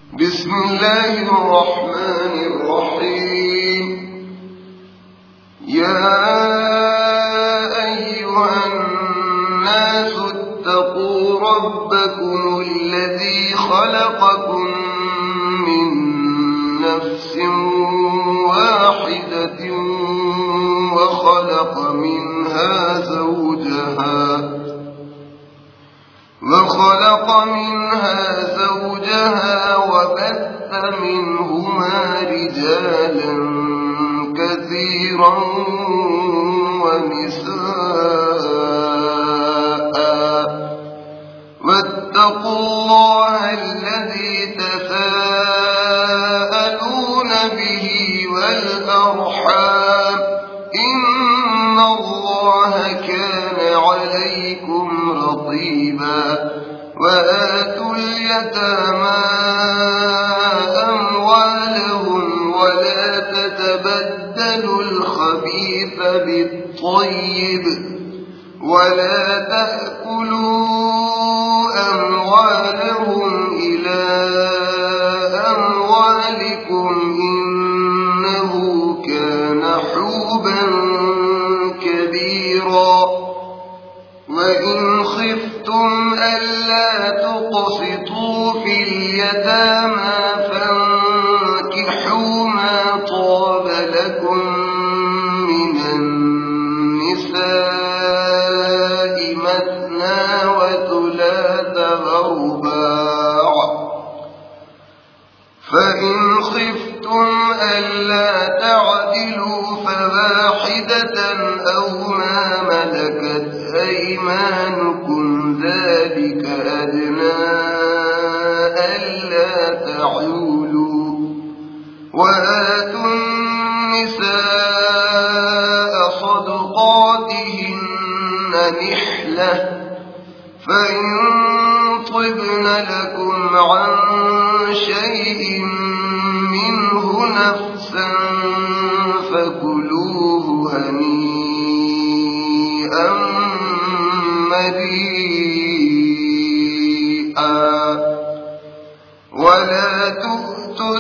بسم الله الرحمن الرحيم. يا أيها الناس اتقوا ربكم الذي خلقكم من نفس واحدة وخلق منها زوجها وبث منهما رجالا كثيرا ونساء واتقوا الله الذي تساءلون به والأرحام إن الله كان عليكم رقيبا. وآتوا اليتامى أموالهم ولا تتبدلوا الخبيث بالطيب ولا تأكلوا أموالهم إلى أموالكم إنه كان حوبا كبيرا. وإن خفتم ألا تقسطوا في اليتامى فانكحوا ما طاب لكم من النساء مثنى وثلاث ورباع. فإن خفتم ألا تعدلوا فواحدة أو ما ملكت أيمانكم ذلك أدنى ألا تعولوا. وآتوا النساء صدقاتهن نحلة فإن طبن لكم عن شيء منه نفسا فكلوه هنيئا مريئا. ولا تؤتوا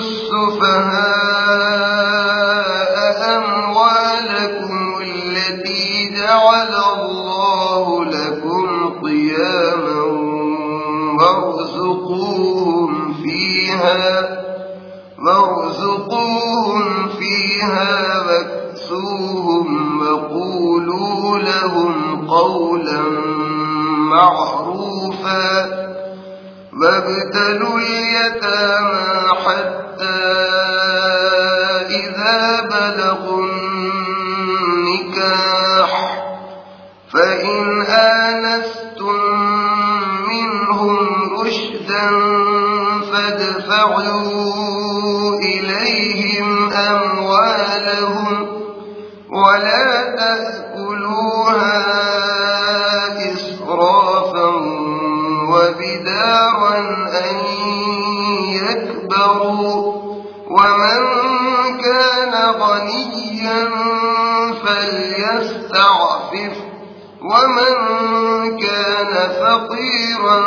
السفهاء أموالكم التي جعل الله لكم قياما وارزقوهم فيها واكسوهم وقولوا لهم قولا معروفا. وابتلوا اليتامى حتى إذا بلغوا النكاح فإن آنستم منهم رشدا فادفعوا إليهم أموالهم ولا تأكلوها إسرافا وبدارا أن يكبروا. ومن كان غنيا فليستعفف ومن كان فقيرا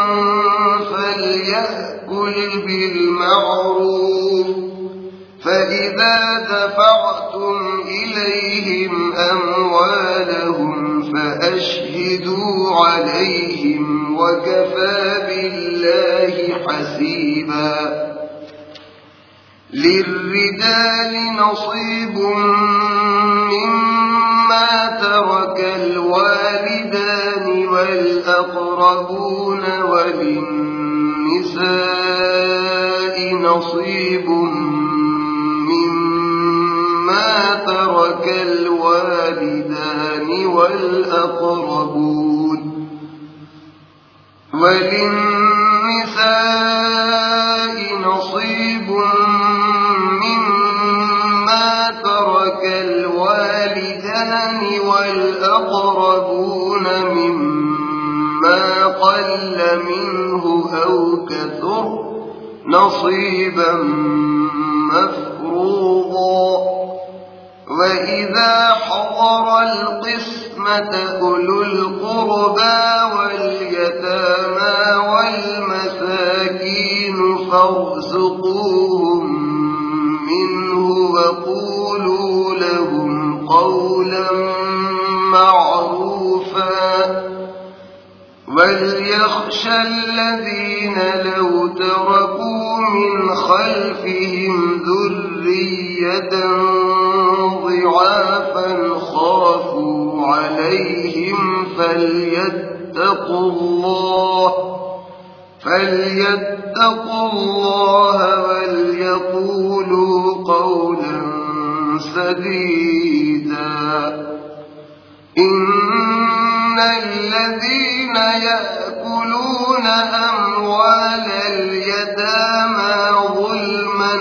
فليأكل بالمعروف. فإذا دفعتم إليهم أموالهم فأشهدوا عليهم وكفى بالله حسيبا. للرجال نصيب مما ترك الوالدان والأقربون وللنساء نصيب مما ترك الوالدان والأقربون وللنساء نصيب مما ترك الوالدان والأقربون مما قل منه أو كثر نصيبا مفروضا. وإذا حضر القسمة أولو القربى واليتامى والمساكين فارزقوهم منه وقولوا لهم قولا معروفا وليخشى الذين لو تركوا من خلفهم ذرية ضعافا خافوا عليهم فليتقوا الله وليقولوا قولا سديدا إن الذين يأكلون أموال اليتامى ظلما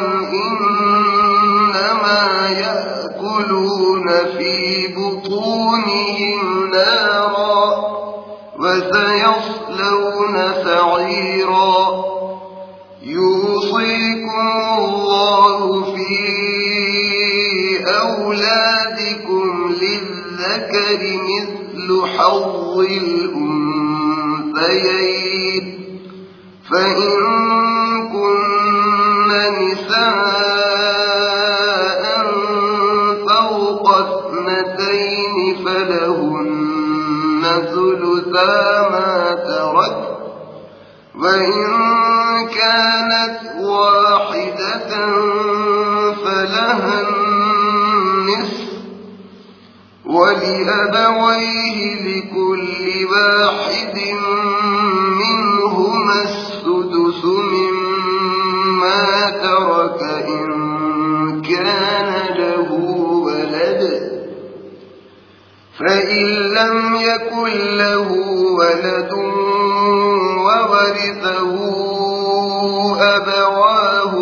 إنما يأكلون في بطونهم نارا وسيصلون سعيرا يوصيكم الله في أولادكم للذكر مثل حظ الأنثيين فإن كن نساء فوق اثنتين فلهن ثلثا ما ترك وإن كانت واحدة فلها النصف ولأبويه لكل واحد منهما السدس مما ترك إن كان له ولد فإن لم يكن له ولد وورثه أبواه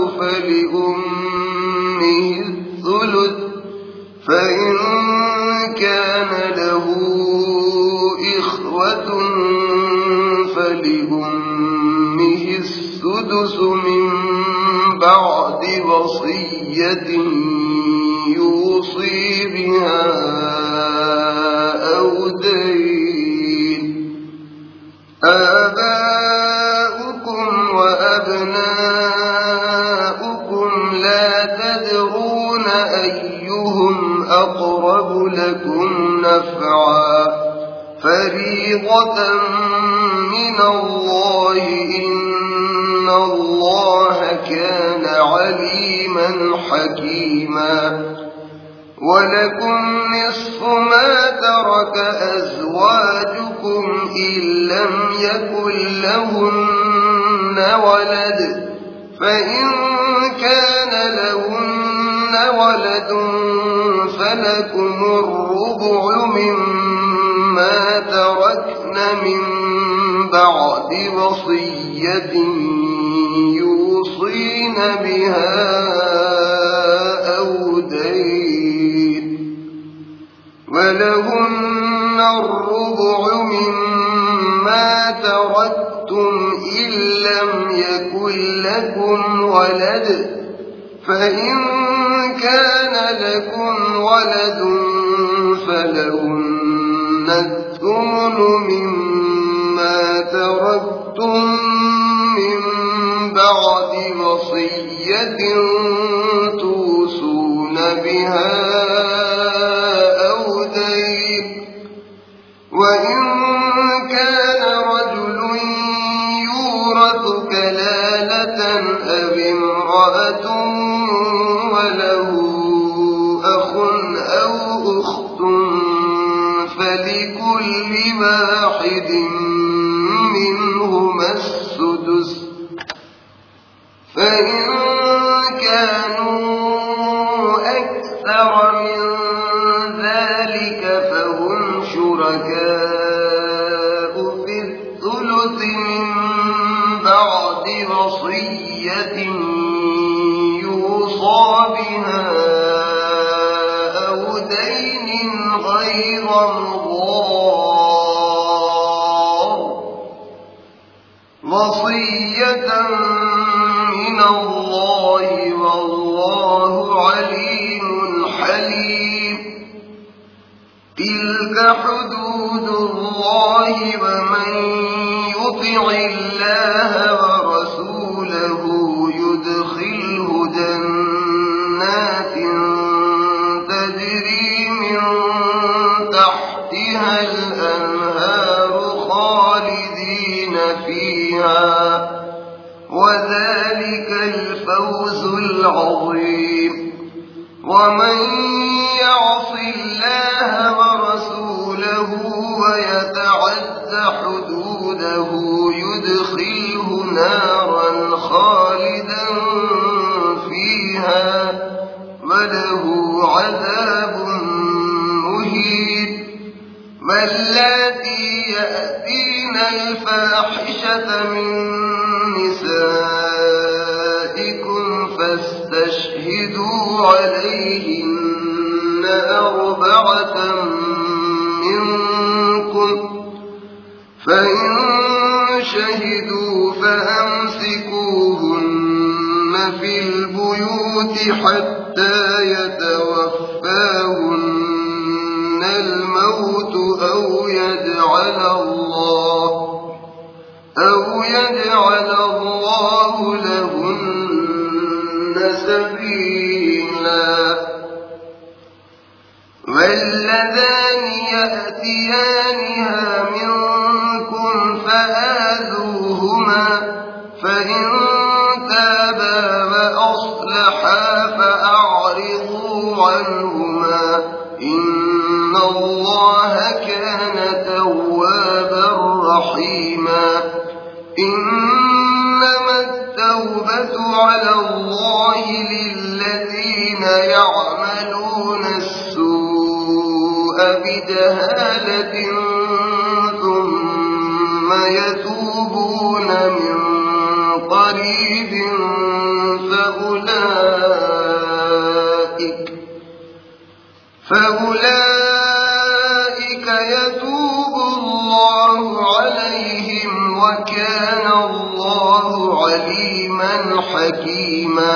فلأمه الثلث فإن كان له إخوة فلأمه السدس من بعد وصية يوصي بها أو دين آباؤكم وأبناؤكم لا تدرون أيهم أقرب لكم نفعا فريضة من الله إن الله كان عليما حكيما ولكم نصف ما ترك أزواجكم إن لم يكن لهن ولد فإن كان لهن ولد فلكم الربع مما تركن من بعد وصية يوصين بها أو دين ولهن الربع مما تركتم إن لم يكن لكم ولد فإن كان لكم ولد فلهن الثمن مما تركتم من بعد وصية توصون بها أو دين وإن كان رجل يورث كلالة أو امرأة وله أخ أو أخت فلكل واحد منهما السدس فإن كانوا أكثر من ذلك فهم شركاء في الثلث من بعد وصية يوصى بها أو دين غير مضار وصية من الله والله عليم حليم تلك حدود الله ومن يطع الله ورسوله يدخله جنات تجري من تحتها الأنهار خالدين فيها وذلك الفوز العظيم ومن يعص الله ورسوله ويتعد حدوده يدخله نارا خالدا فيها وله عذاب مهين واللاتي يأتين الفاحشة من نسائكم فاستشهدوا عليهن 4 منكم فإن شهدوا فأمسكوهن في البيوت حتى يتوفاهن الموت أو يجعل الله لهن سبيلا واللذان يأتيانها منكم فآذوهما فإن تابا وأصلحا فأعرضوا عنهما إن الله كان توابا رحيما إنما التوبة على الله للذين يعملون السوء بجهالة ثم يتوبون من قريب فأولئك يتوب الله عليهم وكان الله عليما حكيما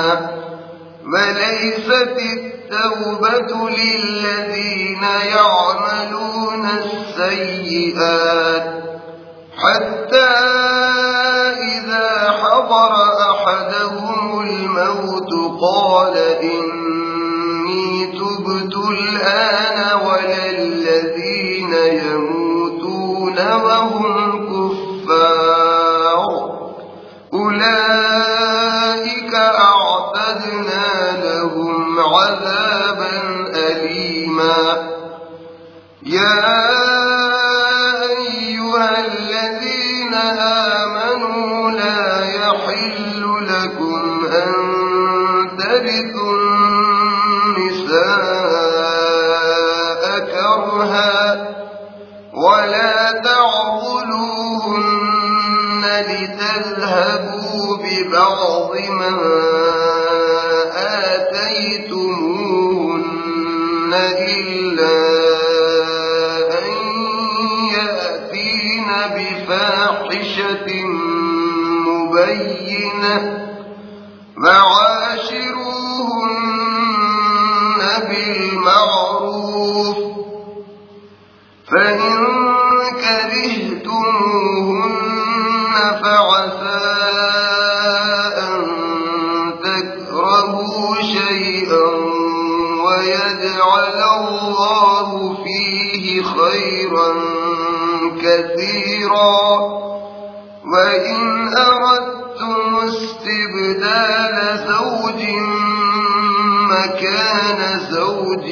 وليست التوبة للذين يعملون السيئات حتى إذا حضر أحدهم الموت قال إني تبت الآن ولا الذين يموتون وهم كفار أولئك أعتدنا لهم عذابا أليما يا أيها الذين آمنوا لا يحل لكم أن ترثوا النساء كرها ولا تعضلوهن لتذهبوا ببعض ما آتيتموهن إلا أن يأتين بفاحشة مبينة وعاشروهن بالمعروف فإن كرهتموهن فعسى أن تكرهوا شيئا ويجعل الله فيه خيرا كثيرا وإن أردتم استبدال زوج مكان زوج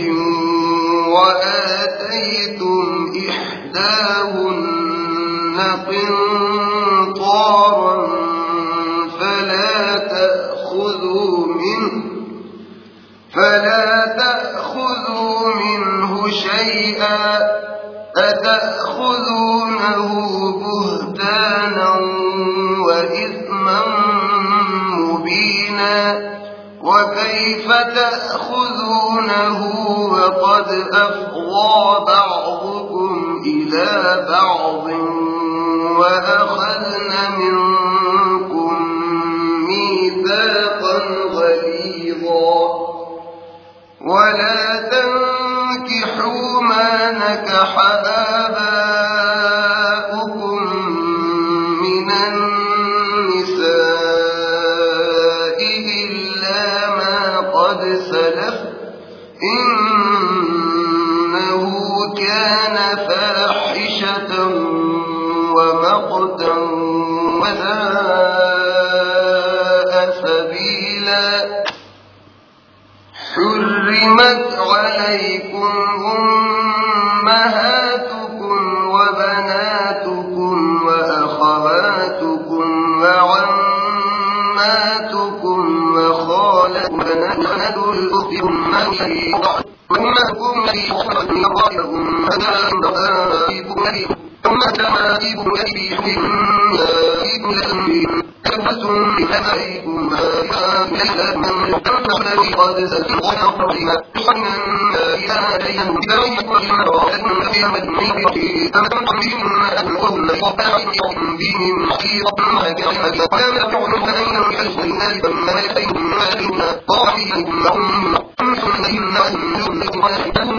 وآتيتم إحداهن قنطارا فلا تأخذوا منه شيئا أتأخذونه بهتانا وإثما مبينا وكيف تأخذونه وقد أفضى بعضكم إلى بعض وأخذن منكم ميثاقا غليظا ولا تنكحوا ما نكح آباؤكم من النساء إلا ما قد سلف إنه كان فاحشة ومقتا وساء سبيلا. حرمت عليكم أمهاتكم وبناتكم وأخواتكم وعماتكم وخالاتكم وبنات الأخت أمهاتكم التي أخرجت من أبائكم أمهاتكم التي تلبستم بأبائكم الذي قد سلكوا أخرجها من إلى أجلهم ببريكم المرأة في أمد من بيته أمدتم بهم أدنهم وباعدهم بهم حقيقة وكذلك ولا يرجعون فأينهم يحلسوا الناس فما يأتيهم ما يأتيهم طاعيهم لهم أمسوا لهم أنهم لهم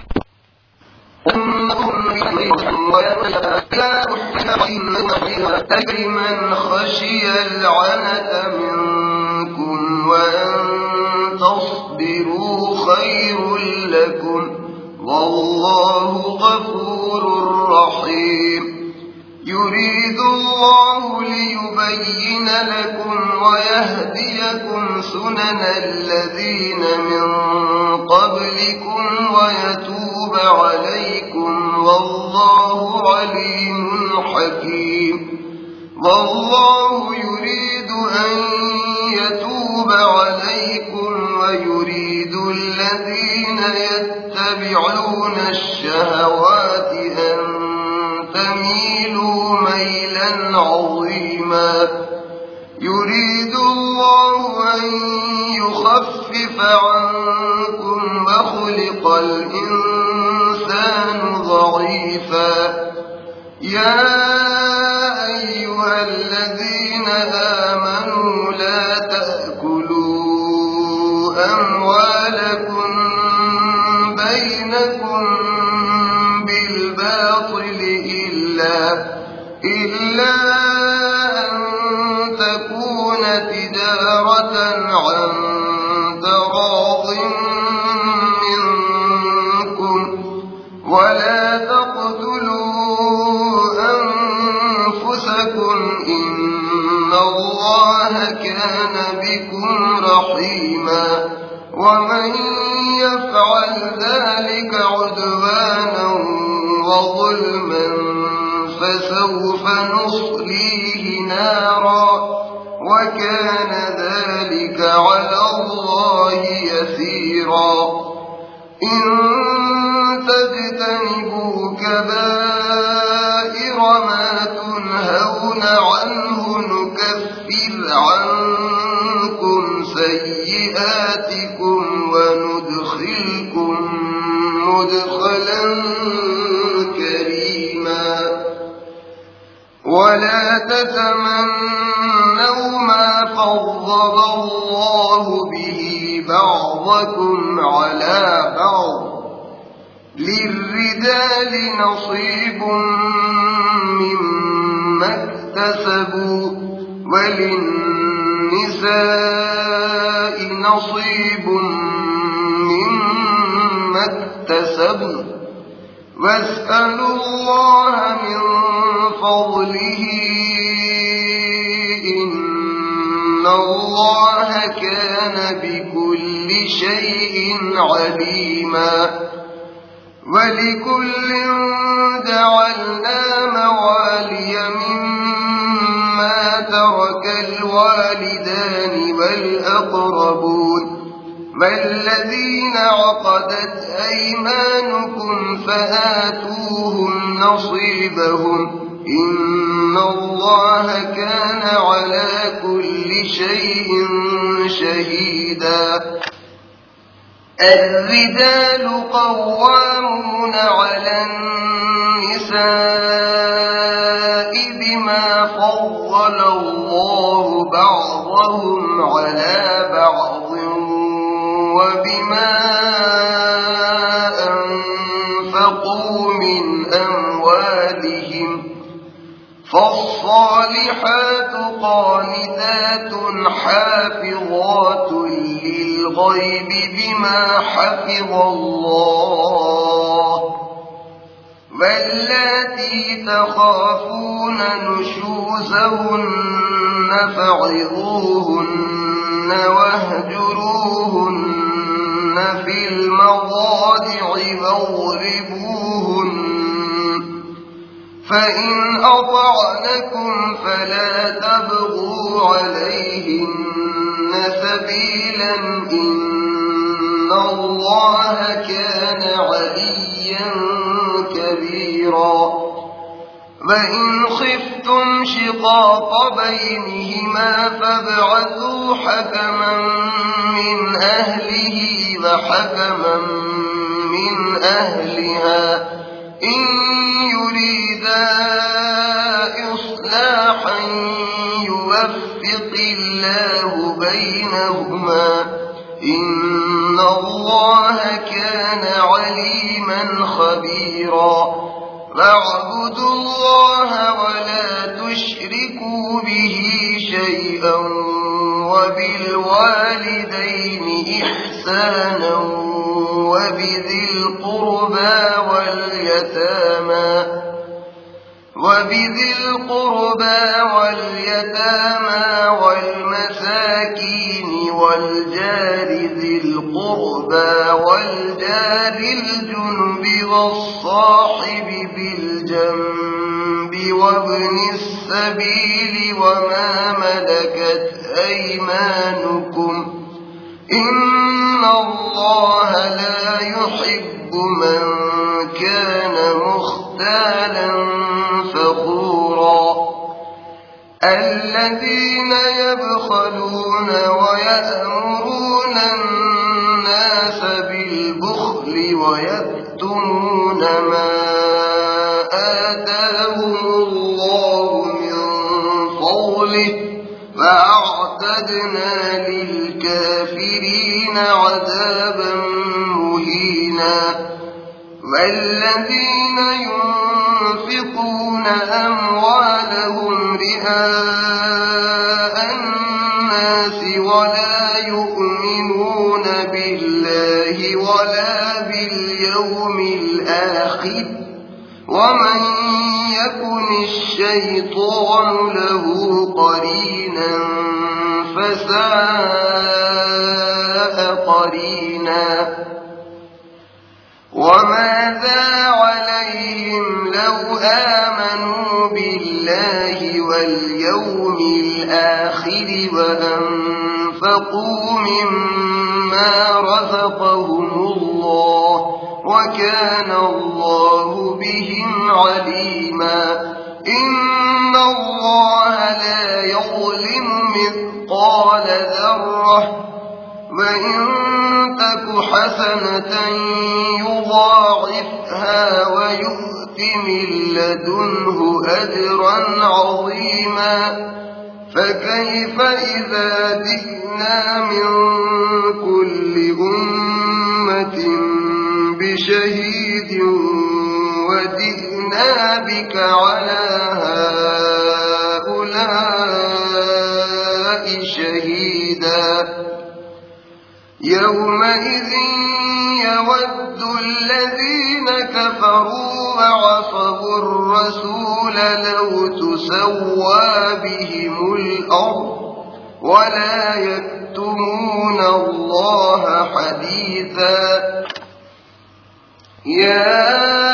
لمن خشي العنة منكم وأن تصبروا خير لكم والله غفور رحيم. يريد الله ليبين لكم ويهديكم سنن الذين من قبلكم ويتوب عليكم والله عليم حكيم. والله يريد أن يتوب عليكم ويريد الذين يتبعون الشهوات أن تميلوا ميلا عظيما. يريد الله أن يخفف عنكم وخلق الإنسان ضعيفا. يا أيها الذين آمنوا لا تأكلوا أموالكم بينكم بالباطل إلا أن تكون تجارة عن تراض منكم ولا تقتلوا أنفسكم إن الله كان بكم رحيما. ومن يفعل ذلك عدوانا وظلما فسوف نصليه نارا وكان ذلك على الله يسيرا. إن تجتنبوا كبائر ما تنهون عنه نكفر عنكم سيئاتكم وندخلكم مدخلا كريما. ولا تتمنوا ما فضل الله به بعضكم على بعض للرجال نصيب مما اكتسبوا وللنساء نصيب مما اكتسبن واسألوا الله من فضله إن الله كان بكل شيء عليما. ولكل جعلنا موالي مما ترك الوالدان والأقربون والذين عقدت أيمانكم فآتوهم نصيبهم إن الله كان على كل شيء شهيدا. الرجال قوامون على النساء بما فضل الله بعضهم على بعض وبما أنفقوا من فالصالحات قانتات حافظات للغيب بما حفظ الله واللاتي تخافون نشوزهن فعظوهن واهجروهن في المضاجع واضربوهن فإن أطعنكم فلا تبغوا عليهن سبيلا إن الله كان عليا كبيرا وإن خفتم شقاق بينهما فابعثوا حكما من أهله وحكما من أهلها إن يريدا إصلاحا يوفق الله بينهما إن الله كان عليما خبيرا واعبدوا الله ولا تشركوا به شيئا وبالوالدين إحسانا وبذي القربى واليتامى والمساكين والجار ذي القربى والجار الجنب والصاحب بالجنب وابن السبيل وما ملكت أيمانكم إن الله لا يحب من كان مختالا فخورا الذين يبخلون ويأمرون الناس بالبخل ويكتمون ما آتاهم الله من فضله فأعتدنا للكافرين عذابا مهينا والذين ينفقون أموالهم رئاء الناس ولا يؤمنون بالله ولا باليوم الآخر ومن يكن الشيطان له قرينا فساء قرينا وماذا عليهم لو آمنوا بالله واليوم الآخر وأنفقوا مما رزقهم الله وكان الله بهم عليما إن الله لا يظلم مثقال ذرة وإن تك حسنة يضاعفها ويؤت من لدنه أجرا عظيما فكيف إذا جئنا من كل أمة بشهيد وجئنا بك على هؤلاء شهيدا يومئذ يود الذين كفروا وعصوا الرسول لو تسوى بهم الأرض ولا يكتمون الله حديثا يا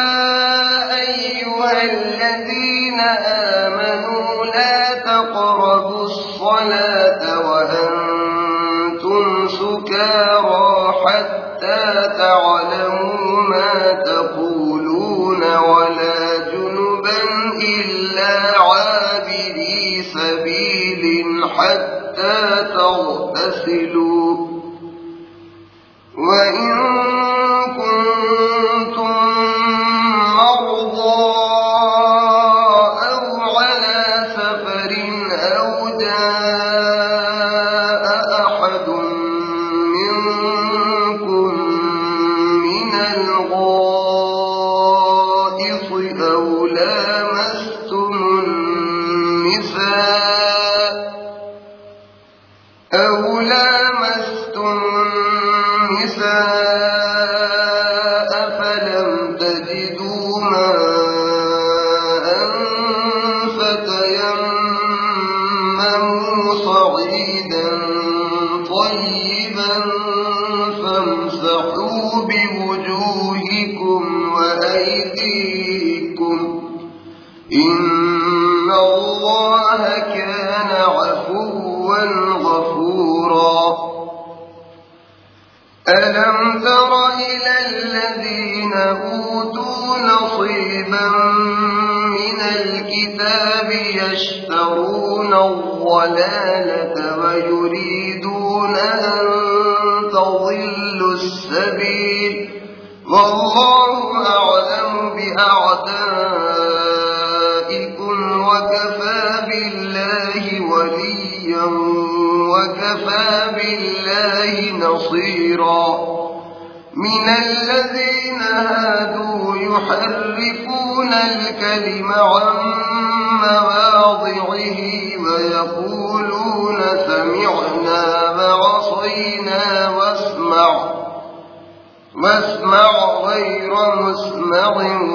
أيها الذين آمنوا لا تقربوا الصلاة وأنتم سكارى حتى تعلموا ما تقولون ولا جنبا إلا عابري سبيل حتى تغتسلوا وإن كنتم مرضى أو على سفر أو جاء أحد منكم من الغائط أو لامستم النساء أفلم تجدوا ماء فتيمموا صعيدا طيبا فامسحوا بوجوهكم وأيديكم إن الله كان عفوا غفورا ألم تر إلى الذين أوتوا نصيبا من الكتاب يشترون الضلالة ويريدون أن تضلوا السبيل والله أعلم بأعدائكم وكفى بالله وليا وكفى بالله نصيرا من الذين هادوا يحرفون الكلم عن مواضعه ويقولون سمعنا وعصينا واسمع غير مسمع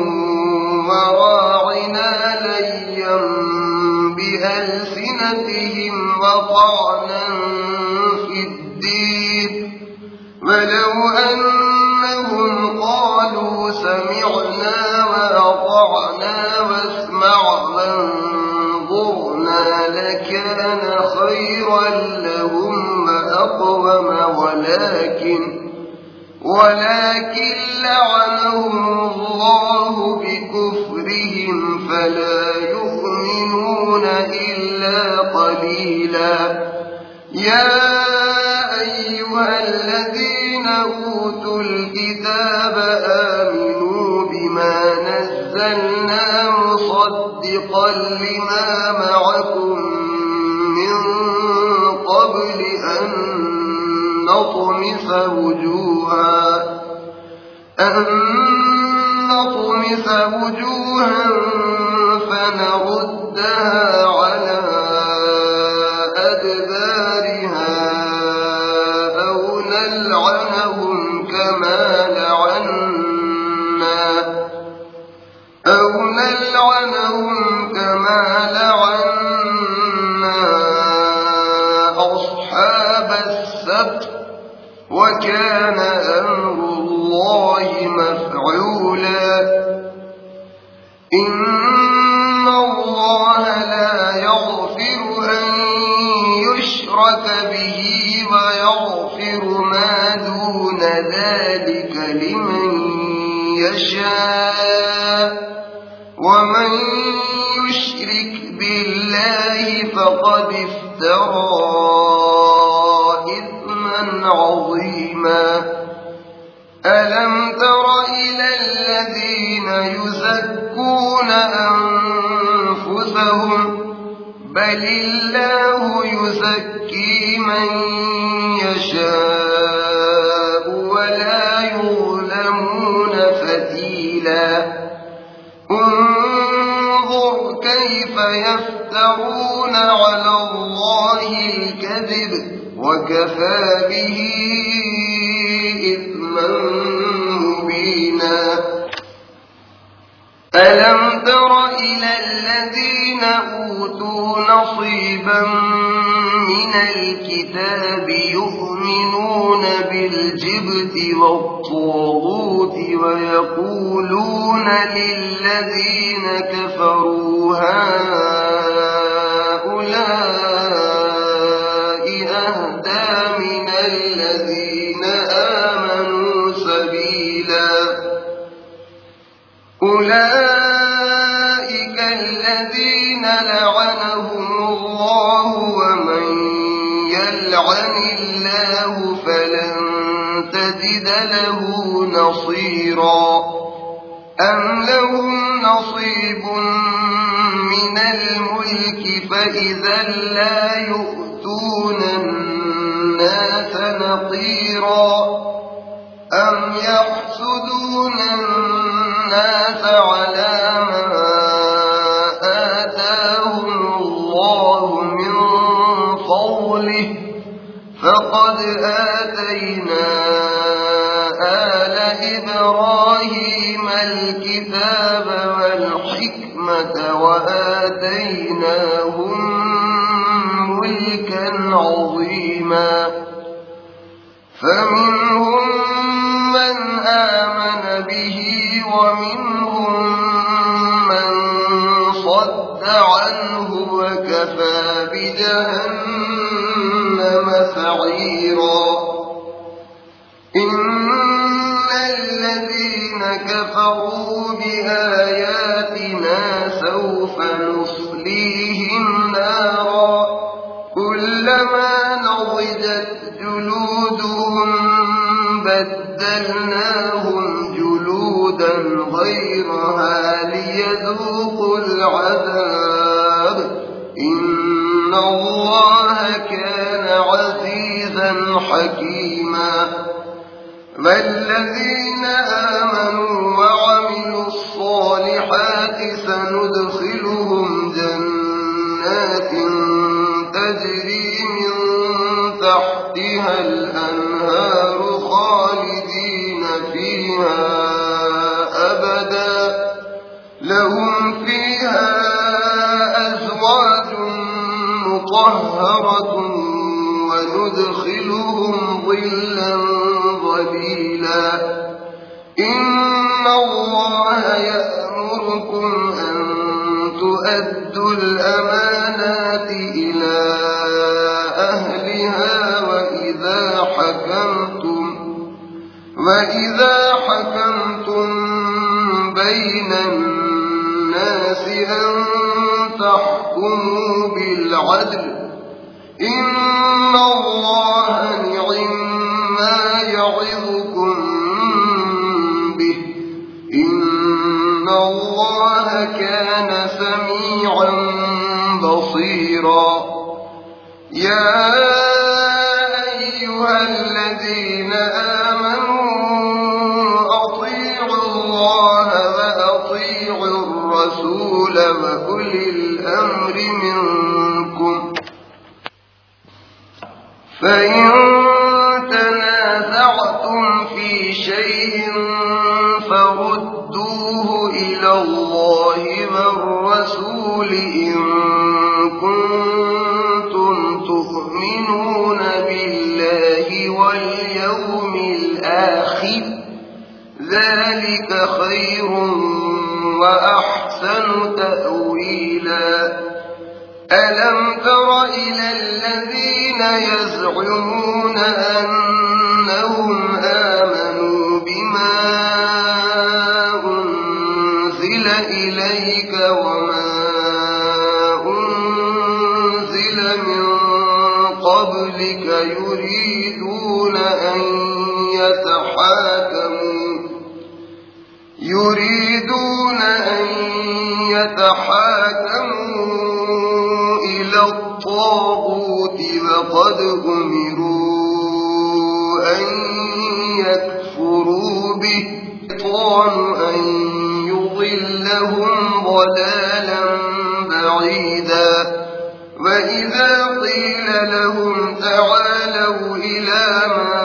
وراعنا ليا بألسنتهم وطعنا في الدين ولو أنهم قالوا سمعنا وأطعنا واسمع وانظرنا لكان خيرا لهم وأقوم ولكن لعنهم الله بكفرهم فلا يؤمنون إلا قليلا يا أيها الذين أوتوا الكتاب آمنوا بما نزلنا مصدقا لما معكم من قبل أن نطمس وجوها فنردها على أدبارها أو نلعنهم كما لعنا أصحاب السبت وكان أمر الله مفعولا إن الله لا يغفر أن يشرك به ويغفر ما دون ذلك لمن يشاء ومن يشرك بالله فقد افترى عظيما ألم تر إلى الذين يزكون أنفسهم بل الله يزكي من يشاء ولا يظلمون فتيلا انظر كيف يفترون على الله الكذب وكفى به إثما مبينا ألم تر إلى الذين أوتوا نصيبا من الكتاب يؤمنون بالجبت والطاغوت ويقولون للذين كفروا هؤلاء أهدى من الذين آمنوا سبيلا أولئك الذين لعنهم الله ومن يلعن الله فلن تجد له نصيرا أم لهم نصيب من الملك فإذا لا يؤتون الناس نقيرا أم يحسدون الناس على ما آتاهم الله من فضله فقد آتينا آل إبراهيم الكتاب والحكمة وآتيناهم ملكا عظيما فمنهم من آمن به ومنهم من صد عنه وكفى بجهنم سعيرا إن الذين كفروا بآياتنا سوف نصليهم نارا كلما نضجت جلودهم بدلناهم جلودا غيرها ليذوقوا العذاب إن الله كان عزيزا حكيما والذين آمنوا وعملوا الصالحات سندخلهم جنات تجري من تحتها الأنهار خالدين فيها أبدا لهم فيها أزواج مطهرة وندخلهم ظلا ظليلا إن الله يأمركم أن تؤدوا الأمانات إلى أهلها وإذا حكمتم بين الناس أن تحكموا بالعدل إن الله نعما يعظكم به إن الله كان سميعا بصيرا يا أيها الذين آمنوا أطيعوا الله وأطيعوا الرسول وأولي الأمر منكم فإن تنازعتم في شيء فردوه إلى الله والرسول إن كنتم تؤمنون بالله واليوم الآخر ذلك خير وأحسن تأويلا ألم تر إلى الذين يزعمون أنهم آمنوا بما أنزل إليك وما أنزل من قبلك يريدون أن يتحاكموا إلى الطاغوت وقد أمروا أن يكفروا به أن يضلهم ضلالا بعيدا وإذا قيل لهم تعالوا إلى ما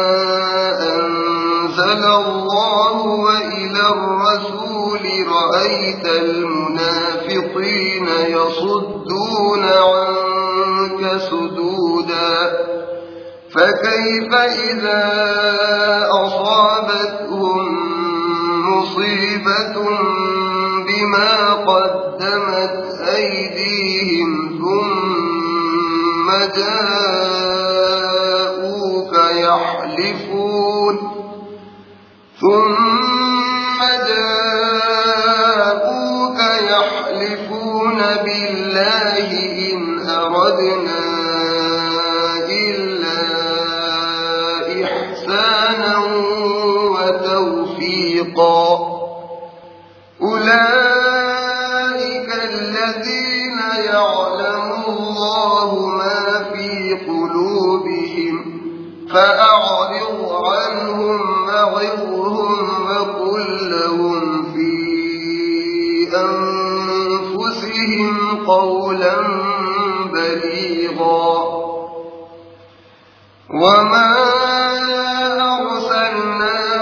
أنزل الله وإلى الرسول رأيت المنافقين يصدون عنك صدودا فكيف إذا أصابتهم مصيبة بما قدمت أيديهم ثم جاءوك يحلفون بالله إن أردنا إلا إحسانا وتوفيقا أولئك الذين يعلم الله ما في قلوبهم فأعرض عنهم وعظهم وقل لهم في أنفسهم قولا بليغا وما أرسلنا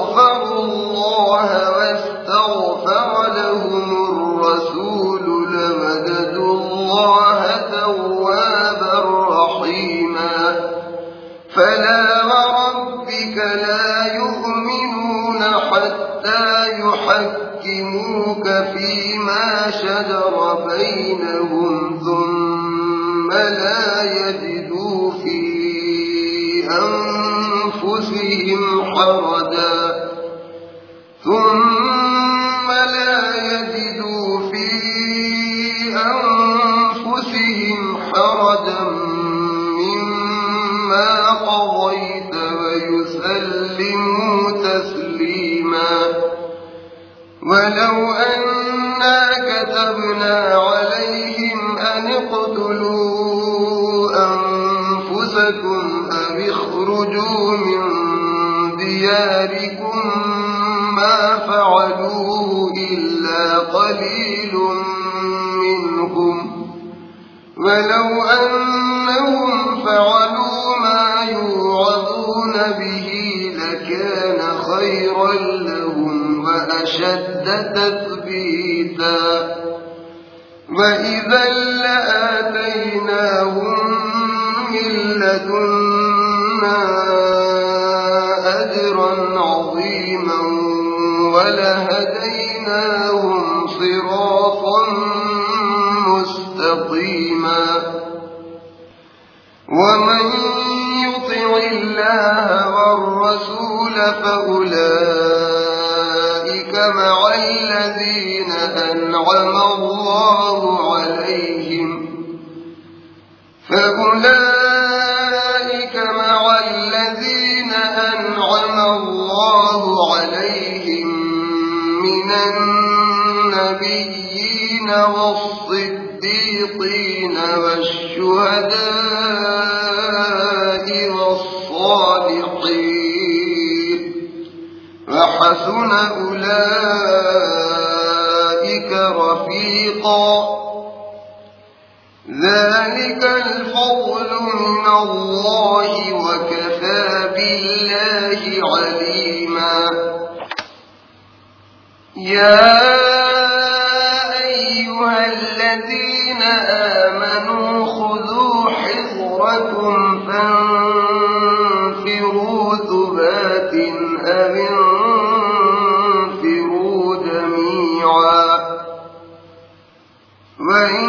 اسْتَغْفَرُوا اللَّهَ وَاسْتَغْفَرَ لَهُمُ الرَّسُولُ لَوَجَدُوا اللَّهَ تَوَّابًا رَّحِيمًا فَلَا وَرَبِّكَ لَا يُؤْمِنُونَ حَتَّىٰ يُحَكِّمُوكَ فِيمَا شَجَرَ بَيْنَهُمْ ثُمَّ لا يجدوا في أنفسهم حرجا مما قضيت ويسلموا تسليما ولو أنا كتبنا عليهم أن اقتلوا أنفسكم أو اخرجوا من دياركم ما فعلوه إلا قليل منهم ولو أنهم فعلوا ما يوعظون به لكان خيرا لهم وأشد تثبيتا وإذا لآتيناهم من لدنا أجرا عظيما ولهديناهم صراطا مستقيما ومن يطع الله والرسول فأولئك مع الذين أنعم الله عليهم من النبيين والصديقين والشهداء والصالحين وحسن أولئك رفيقا ذلك الفضل من الله وكفى بالله عليما يا أيها الذين آمنوا خذوا حذركم فانفروا ثبات أو انفروا جميعا وإن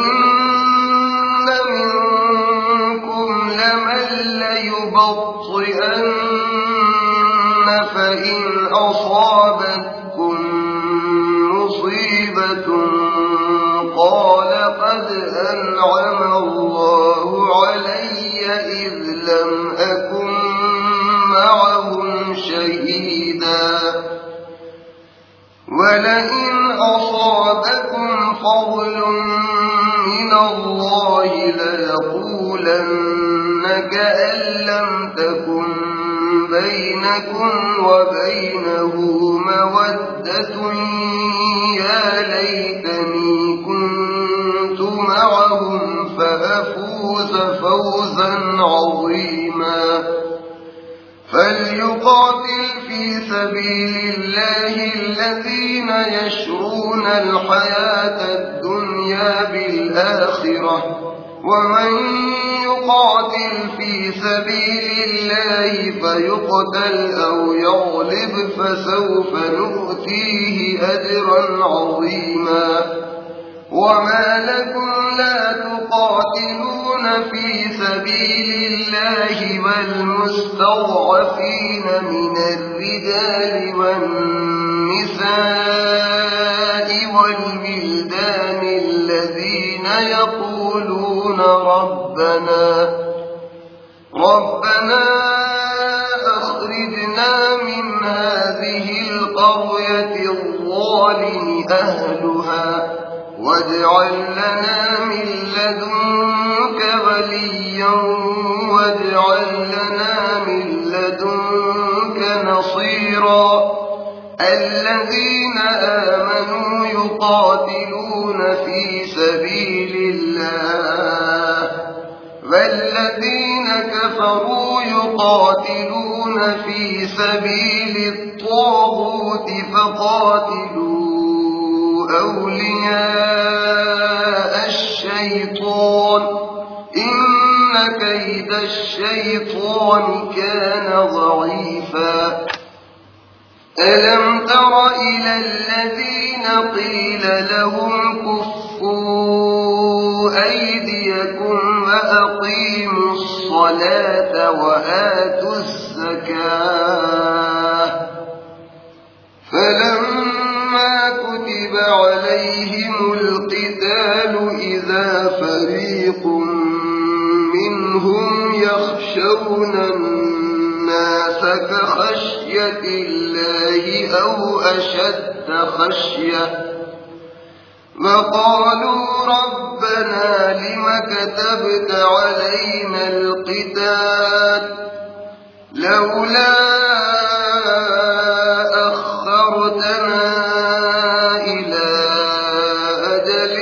منكم لمن ليبطئن فإن أصابتكم مصيبة قال قد أنعم الله علي إذ لم أكن معهم شهيدا ولئن أصابكم فضل من الله ليقولن كأن لم تكن بينكم وبينه مودة يا ليتني كنت معهم فأفوز فوزا عظيما فليقاتل في سبيل الله الذين يشرون الحياة الدنيا بالآخرة ومن يقاتل في سبيل الله فيقتل أو يغلب فسوف نؤتيه أجرا عظيما وما لكم لا تقاتلون في سبيل الله والمستضعفين من الرجال والنساء والولدان الذين يقولون ربنا أخرجنا من هذه القرية الظالم أهلها واجعل لنا من لدنك وليا واجعل لنا من لدنك نصيرا الذين آمنوا يقاتلون في سبيل الله والذين كفروا يقاتلون في سبيل الطاغوت فقاتلوا أولياء الشيطان إن كيد الشيطان كان ضعيفا ألم تر إلى الذين قيل لهم كفوا أيديكم وأقيموا الصلاة وآتوا الزكاة فلما كتب عليهم القتال إذا فريق منهم يخشون الناس كخشية الله أو أشد خشية وقالوا ربنا لم كتبت علينا القتال لولا أخرتنا إلى أجل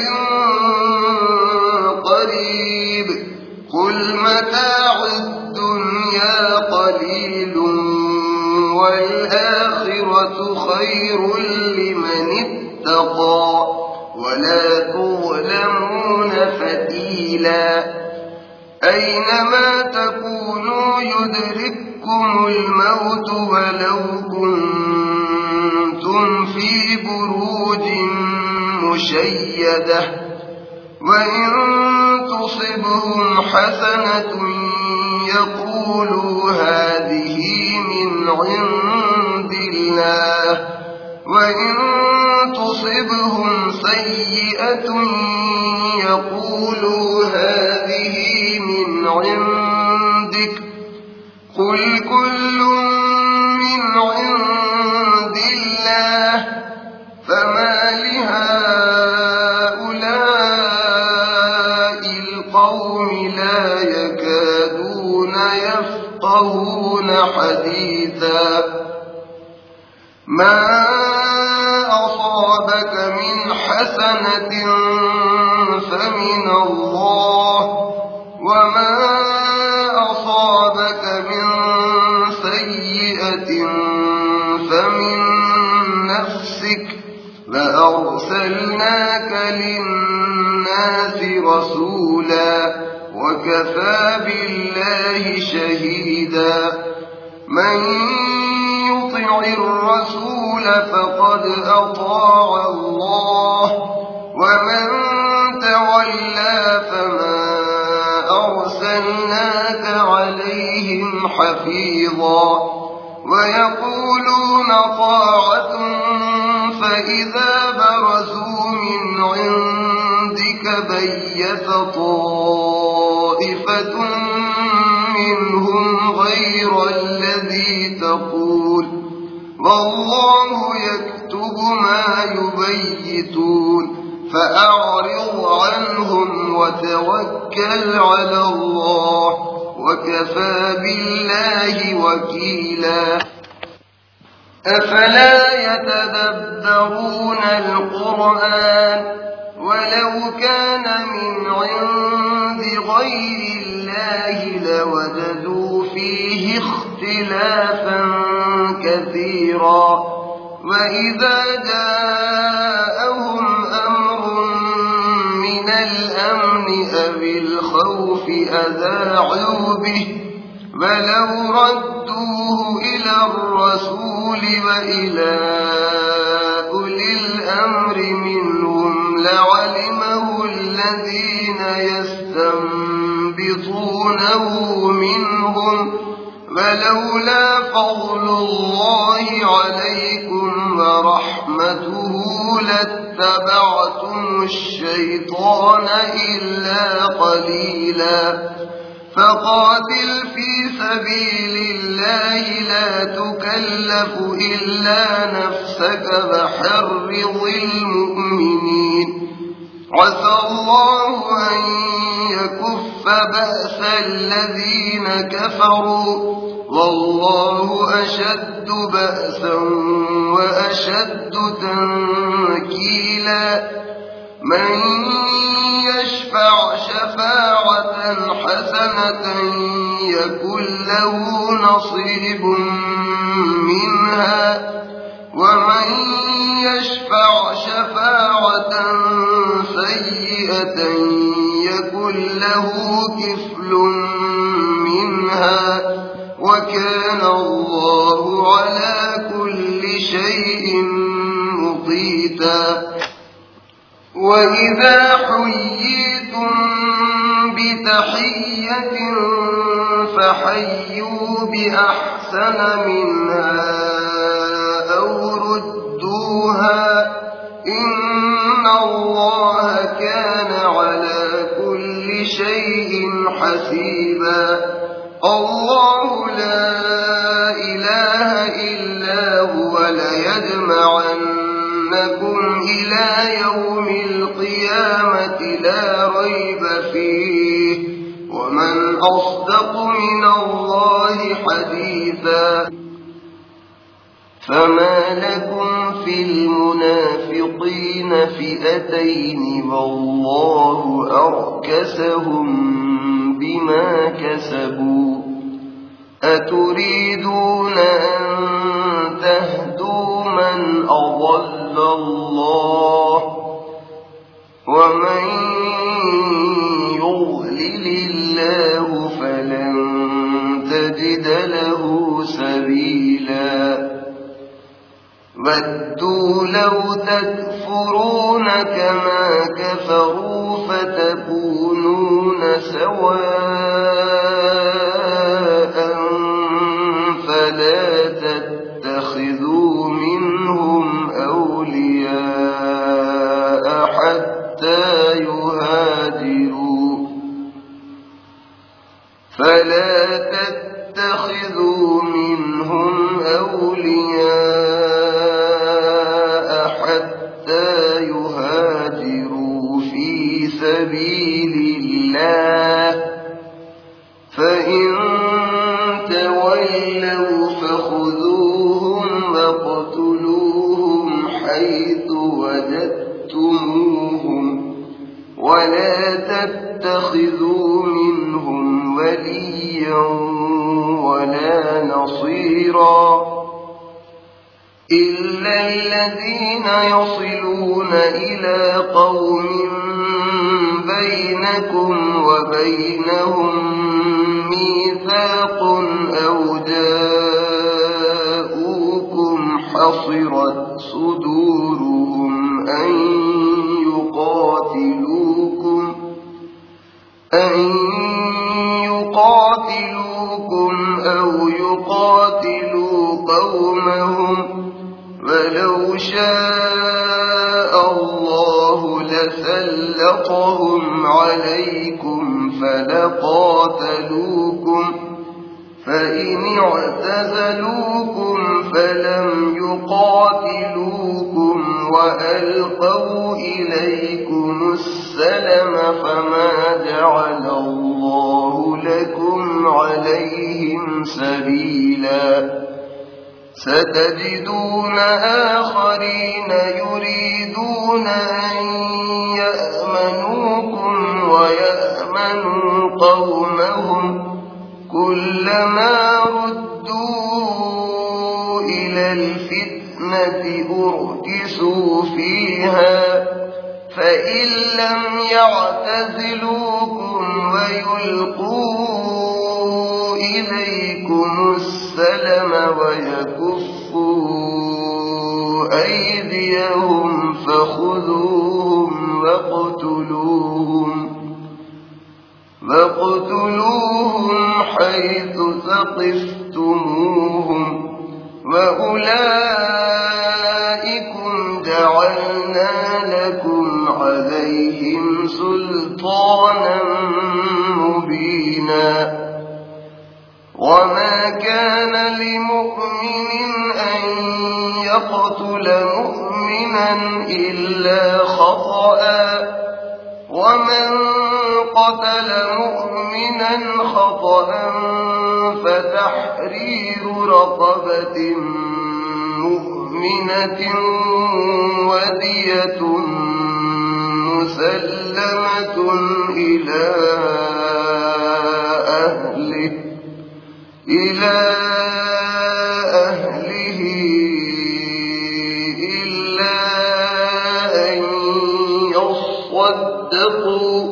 قريب قل متاع الدنيا قليل والآخرة خير لمن اتقى ولا تظلمون فتيلا أينما تكونوا يدرككم الموت ولو كنتم في بروج مشيدة وإن تصبهم حسنة يقولوا هذه من عند الله وإن تصبهم سيئة يقولوا هذه من عندك قل كل من عند الله فما لهؤلاء القوم لا يكادون يفقهون حديثا ما أصابك من حسنة فمن الله وما أصابك من سيئة فمن نفسك وأرسلناك للناس رسولا وكفى بالله شهيدا من يطع الرسول فقد أطاع الله ومن تولى فما أرسلناك عليهم حفيظا ويقولون طاعة فإذا برزوا من عندك بيت طائفة منهم غير الذي تقول والله يكتب ما يبيتون فأعرض عنهم وتوكل على الله وكفى بالله وكيلا أفلا يتدبرون القرآن ولو كان من عند غير الله لوجدوا فيه اختلافا كثيرا وإذا جاءهم أمر من الأمن أو الخوف أذاعوا به ولو ردوه إلى الرسول وإلى أولي الأمر منهم لعلمه الذين يستنبطونه منهم ولولا فضل الله عليكم ورحمته لاتبعتم الشيطان إلا قليلا فقاتل في سبيل الله لا تكلف إلا نفسك وحرض المؤمنين عسى الله أن يكف بأس الذين كفروا والله أشد بأسا وأشد تنكيلا من يشفع شفاعة حسنة يكن له نصيب منها ومن يشفع شفاعة سيئة يكن له كفل منها وكان الله على كل شيء مقيتا. وإذا حييتم بتحية فحيوا بأحسن منها أو ردوها إن الله كان على كل شيء حسيبا. الله لا إله إلا هو ليجمعنكم إلى يوم القيامة لا ريب فيه ومن أصدق من الله حديثا. فما لكم في المنافقين فئتين والله أركسهم بما كسبوا أتريدون أن تهدوا من أضل الله ومن يضلل الله فلن تجد له سبيلا. ودوا لو تكفرون كما كفروا فتكونون سواء فلا تتخذوا منهم أولياء حتى يهاجروا في سبيل الله فإن تولوا فخذوهم واقتلوهم حيث وجدتموهم ولا تتخذوا منهم وليا ولا نصيرا إلا الذين يصلون إلى قوم بينكم وبينهم ميثاق أو جاءوكم حصرت صدورهم أن يقاتلوكم أو يقاتلوا قومهم ولو شاء الله لسلطهم عليكم فلقاتلوكم فإن اعتزلوكم فلم يقاتلوكم وألقوا إليكم السلم فما جعل الله لكم عليهم سبيلا. ستجدون آخرين يريدون أن يأمنوكم ويأمنوا قومهم كلما ردوا إلى الفتنة أركسوا فيها فإن لم يعتزلوكم ويلقوا إليكم السلم ويكفوا أيديهم فخذوهم واقتلوهم حيث ثقفتموهم وأولئكم جعلنا لكم عليهم سلطانا مبينا. وما كان لمؤمن أن يقتل مؤمنا إلا خطأ ومن قتل مؤمنا خطأ فتحرير رقبة مؤمنة ودية مسلمة إلى أهله إلا أن يصدقوا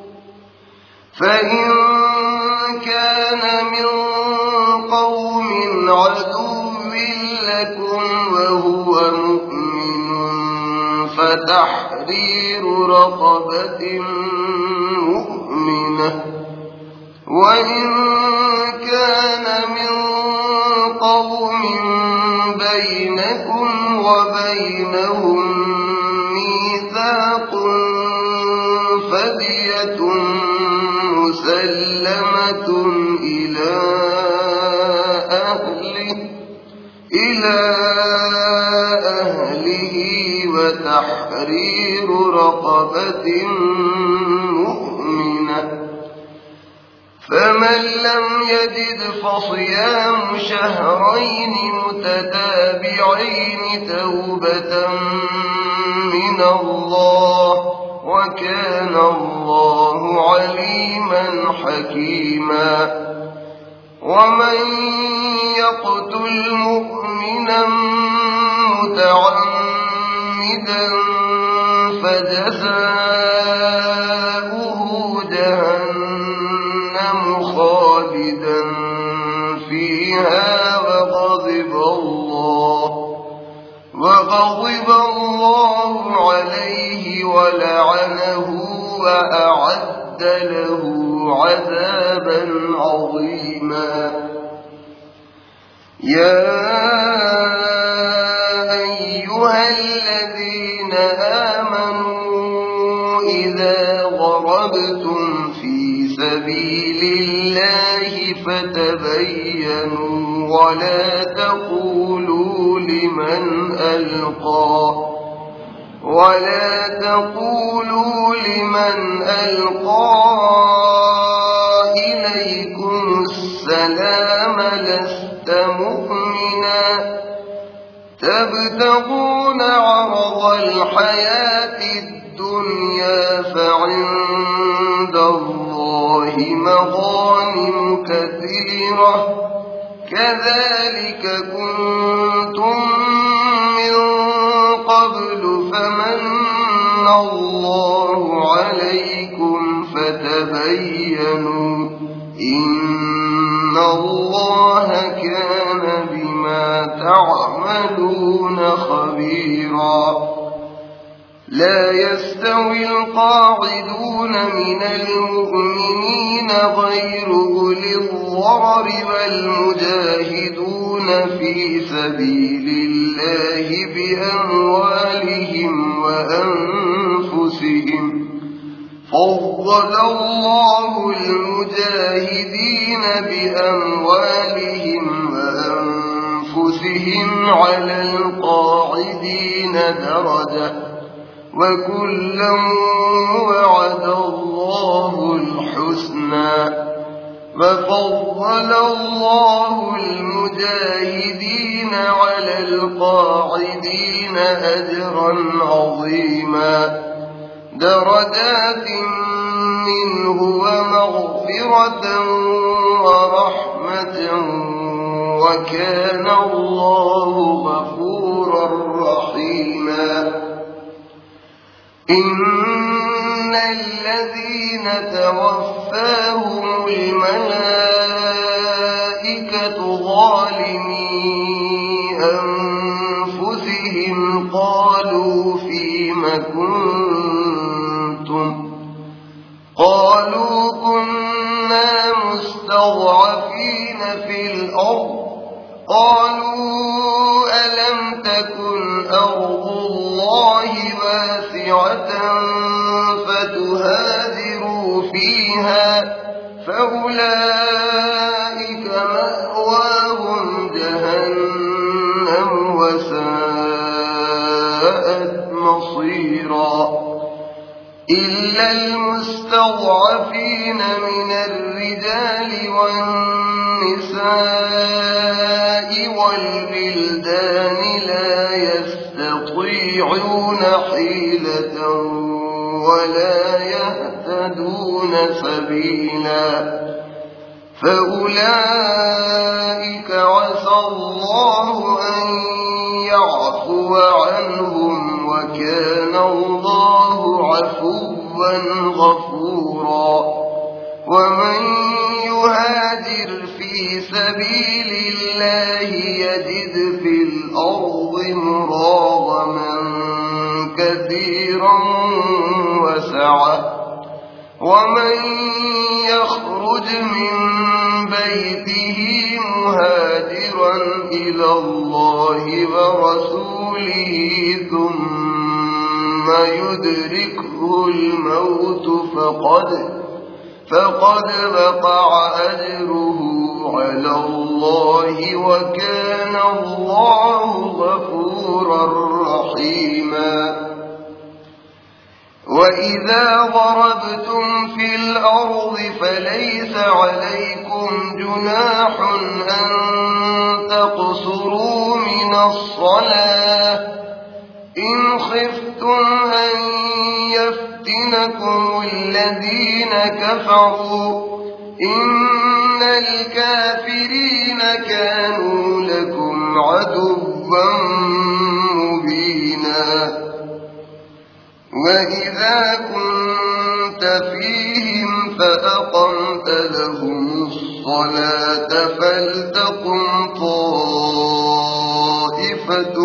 فإن كان من قوم عدو لكم وهو مؤمن فتحرير رقبة مؤمنة وإن كان من قوم بينكم وبينهم ميثاق فدية مسلمة إلى أهله وتحرير رقبة مؤمنة فمن لم يجد فصيام شهرين متتابعين توبة من الله وكان الله عليما حكيما ومن يقتل مؤمنا متعمدا فجزاؤه جهنم خالدا فيها وغضب الله عليه ولعنه وأعد له عذابا عظيما يا أيها الذين آمنوا إذا ضربتم في سبيل الله فتبينوا ولا تقولوا لمن ألقى إليكم السلام لست مؤمنا تبتغون عرض الحياة الدنيا فعند الله مغانم كثيرة كذلك كنتم من قبل فمن الله عليكم فتبينوا إن الله كان بما تعملون خبيرا لا يستوي القاعدون من المؤمنين غير أولي الضرر والمجاهدون في سبيل الله بأموالهم وأنفسهم فضل الله المجاهدين بأموالهم وأنفسهم على القاعدين درجة وكلا وعد الله الحسنى وفضل الله المجاهدين على القاعدين أجرا عظيما درجات منه ومغفرة ورحمة وكان الله غفورا رحيما إن الذين توفاهم الملائكة ظالمي أنفسهم قالوا فيم كنتم قالوا كنا مستضعفين في الأرض قالوا ألم تكن أرض الله واسعة فتهاجروا فيها فأولئك مأواهم جهنم وساءت مصيرا إلا المستضعفين من الرجال والنساء والبلدان لا يستطيعون حيلة ولا يهتدون سبيلا فأولئك عسى الله أن يعفو عنهم وكان الله عفوا غفورا ومن يهاجر في سبيل الله يجد في الأرض مراغما كثيرا وسعة ومن يخرج من بيته مهاجرا إلى الله ورسوله ثم يدركه الموت فقد وقع أجره على الله وكان الله غفورا رحيما وإذا ضربتم في الأرض فليس عليكم جناح أن تقصروا من الصلاة إن خفتم أن يفتنكم الذين كفروا إن الكافرين كانوا لكم عدوا مبينا وإذا كنت فيهم فأقمت لهم الصلاة فلتقم طائفة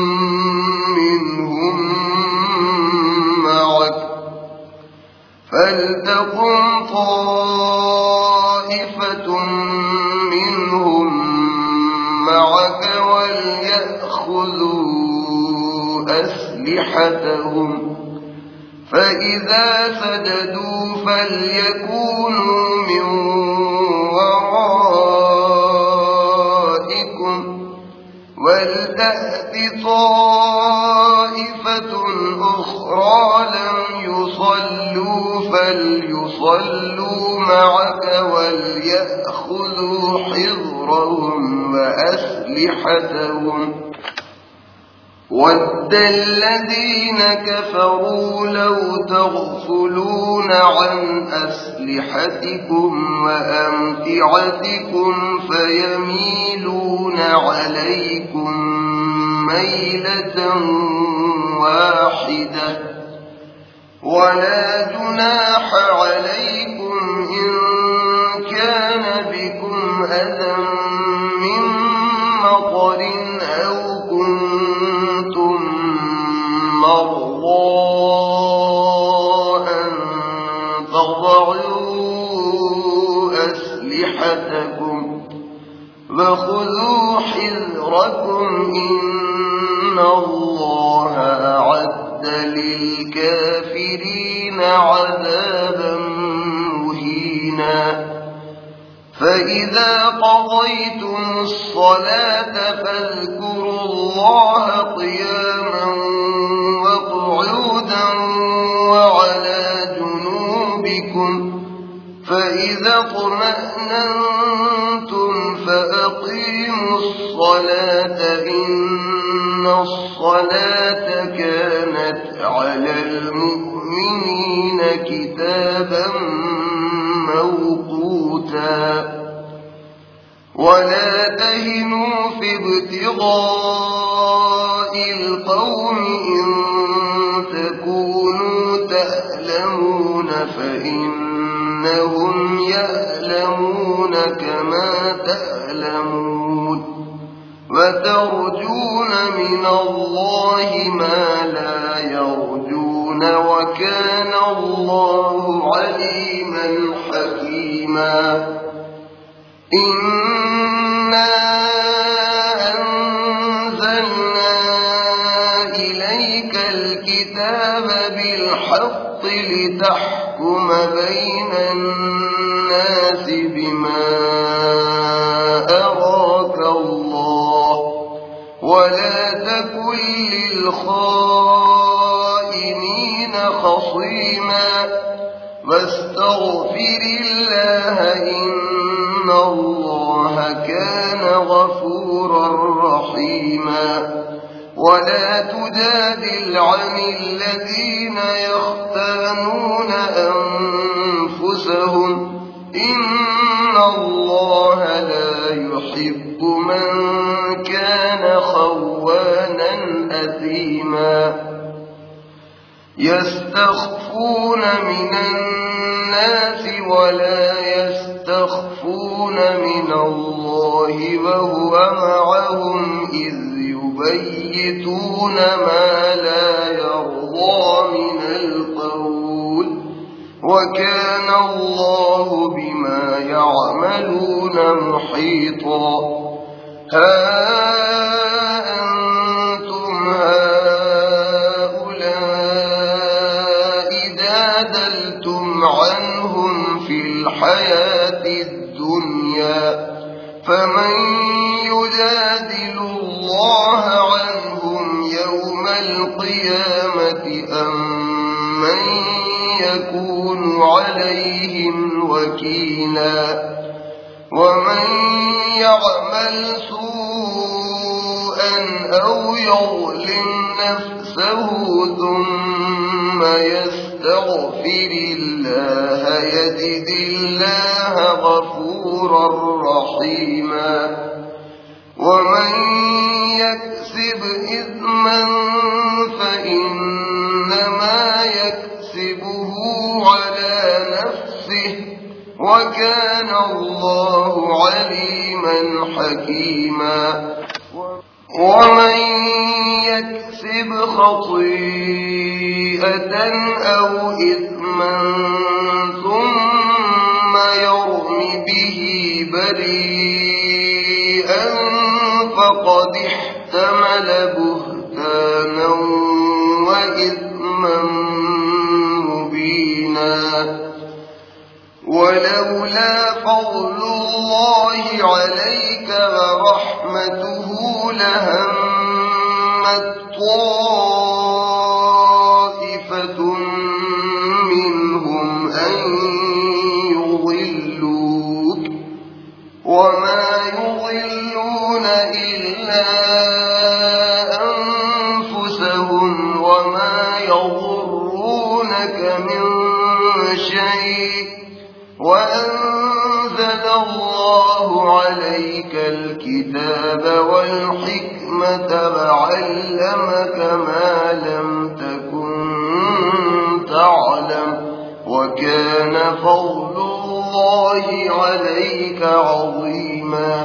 منهم معك وليأخذوا أسلحتهم فإذا سجدوا فليكونوا من ورائكم ولتأت طائفة أخرى لم يصلوا فليصلوا معك وليأخذوا حذرهم وأسلحتهم ود الذين كفروا لو تغفلون عن أسلحتكم وأمتعتكم فيميلون عليكم ميلة واحدة ولا جناح عليكم إن كان بكم أذى من مطر أو كنتم مرضى أن تضعوا أسلحتكم وخذوا حذركم إن الله أعد للكافرين عذابا مهينا فإذا قضيتم الصلاة فاذكروا الله قياما وقعودا وعلى جنوبكم فإذا اطمأننتم فأقيموا الصلاة إن الصلاة كانت على المؤمنين كتابا موقوتا ولا تهنوا في ابتغاء القوم إن تكونوا تألمون فإنهم يألمون كما تألمون وترجون من الله ما لا يرجون وكان الله عليما حكيما إنا أنزلنا إليك الكتاب بالحق لتحكم بين الناس بما أراك الله ولا تكن للخائنين خصيما واستغفر الله إن الله كان غفورا رحيما ولا تجادل عن الذين يختانون أنفسهم إن الله لا يحب من كان خوانا أثيما يستخفون من الناس ولا يستخفون من الله وهو معهم إذ يبيتون ما لا يرضى من القول وكان الله بما يعملون محيطا ها أنتم هؤلاء جادلتم عنهم في الحياة الدنيا فمن يجادل الله عنهم يوم القيامة أم من يكون عليهم وكيلا ومن يعمل سوءا أو يظلم نفسه ثم يستغفر الله يجد الله غفورا رحيما ومن يكسب إثما فإنما يكسبه على نفسه وكان الله عليما حكيما ومن يكسب خطيئة أو إثما ثم يرم به بريئا فقد احتمل بهتانا وإثما مبينا ولولا فضل الله عليك ورحمته لهمت طائفة منهم أن يضلوك وما يضلون إلا أنفسهم وما يضرونك من شيء وأنزل الله عليك الكتاب والحكمة وعلمك ما لم تكن تعلم وكان فضل الله عليك عظيما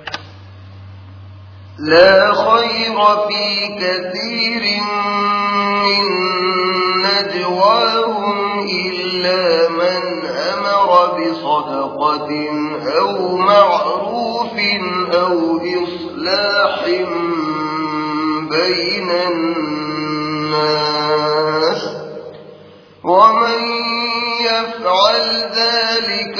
لا خير في كثير من نجواهم إلا من أمر بصدقة أو معروف أو إصلاح بين الناس ومن يفعل ذلك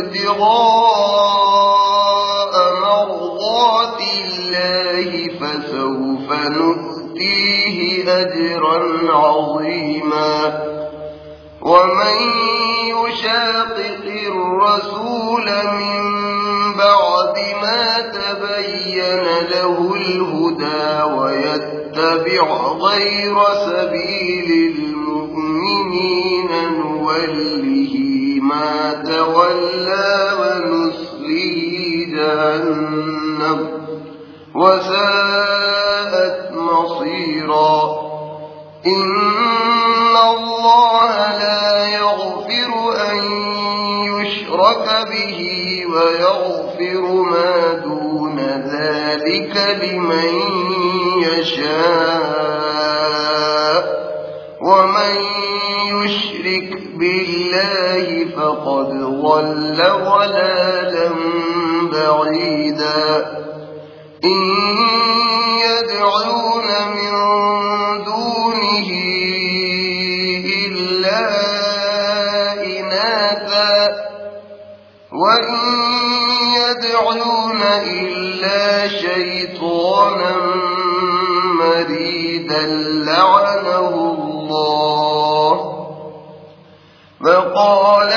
ابتغاء مرضات الله فسوف نؤتيه أجرا عظيما ومن يشاقق الرسول من بعد ما تبين له الهدى ويتبع غير سبيل المؤمنين نوله ما تولى ونصله جهنم وساءت مصيرا إن الله لا يغفر أن يشرك به ويغفر ما دون ذلك لمن يشاء ومن يشرك بالله فقد ضل ضلالا بعيدا إن يدعون من دونه إلا إناثا وإن يدعون إلا شيطانا مريدا لعنه الله فقال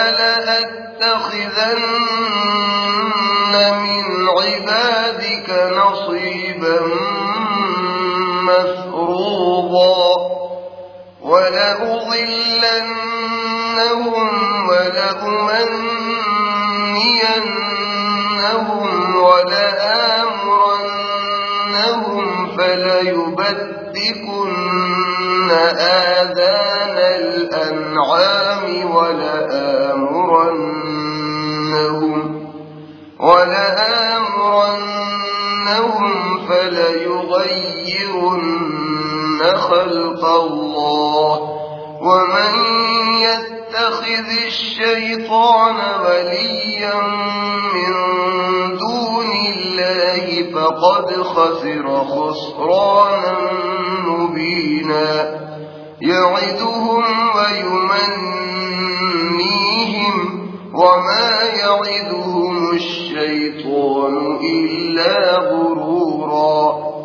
لأتخذن من عبادك نصيبا مفروضا ولأضلنهم ولأمنينهم ولآمرنهم فليبتكن آذان الأنعام ولآمرنهم فليغيرن خلق الله ومن يتخذ الشيطان وليا من دون الله فقد خسر خسرانا مبينا يعدهم ويمنيهم وما يعدهم الشيطان إلا غرورا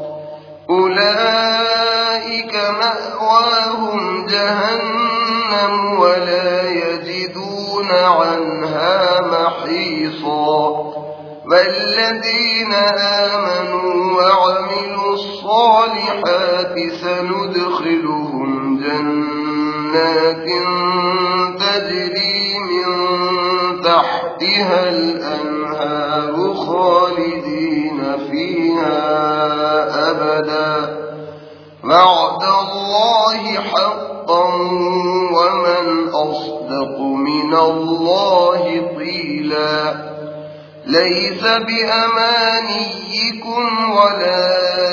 أولئك مأواهم جهنم ولا يجدون عنها محيصا والذين آمنوا وعملوا الصالحات سندخلهم جنات تجري من تحتها الأنهار خالدين فيها أبدا وعد الله حقا ومن أصدق من الله قيلا ليس بأمانيكم ولا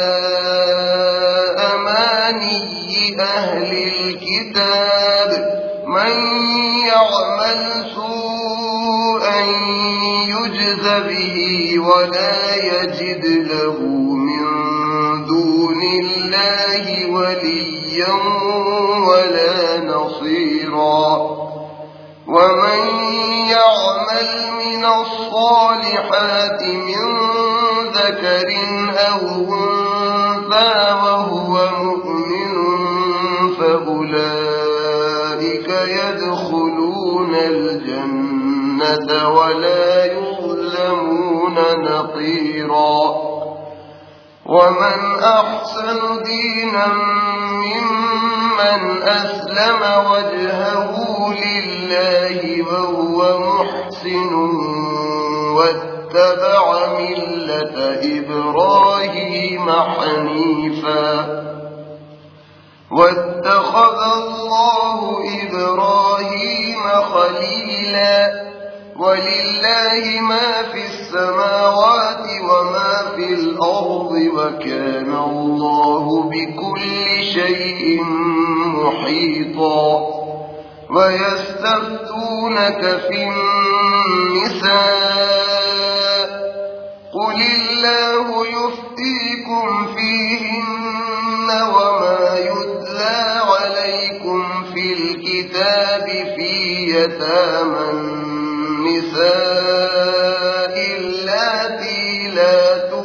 أماني أهل الكتاب من يعمل سوءا يجز به ولا يجد له من دون الله وليا ولا نصيرا ومن يعمل من الصالحات من ذكر أو أنثى وهو مؤمن فأولئك يدخلون الجنة ولا يظلمون نقيرا ومن أحسن دينا ممن أسلم وجهه لله وهو محسن واتبع ملة إبراهيم حنيفا واتخذ الله إبراهيم خليلا ولله ما في السماوات وما في الأرض وكان الله بكل شيء محيطا ويستفتونك في النساء قل الله يفتيكم فيهن وما يتلى عليكم في الكتاب في يتامى النساء اللاتي لا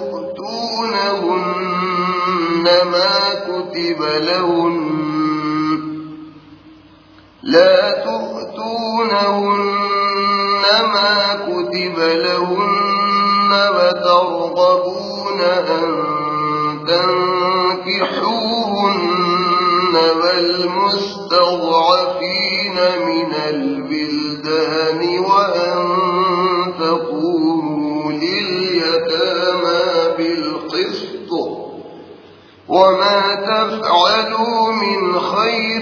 تؤتونهن ما كتب لهن وترغبون أن تنكحوهن والمستضعفين من البلدان وأن تقوموا لليتامى بالقسط وما تفعلوا من خير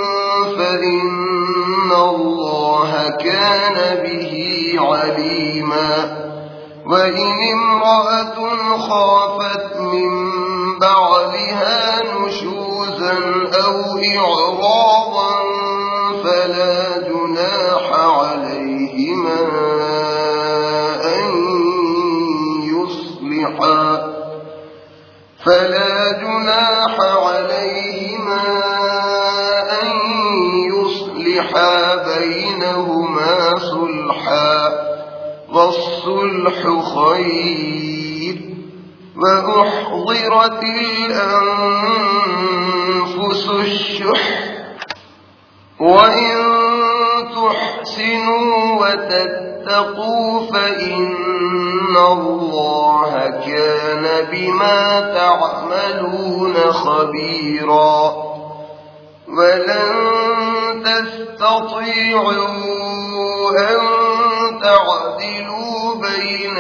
فإن الله كان به عليما وإن امرأة خافت من بعلها نشوزا أو إعراضا فلا جناح عليهما أن يصلحا بينهما صلحا والصلح خير وأحضرت الأنفس الشح وإن تحسنوا وتتقوا فإن الله كان بما تعملون خبيرا ولن تستطيعوا أن تعدلوا بين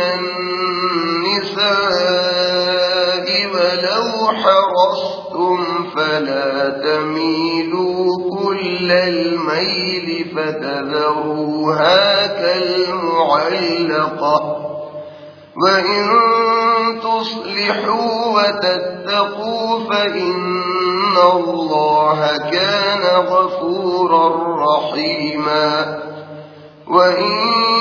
النساء ولو حرصتم فلا تميلوا كل الميل فتذروها كالمعلقة وإن تصلحوا وتتقوا فإن الله كان غفورا رحيما وإن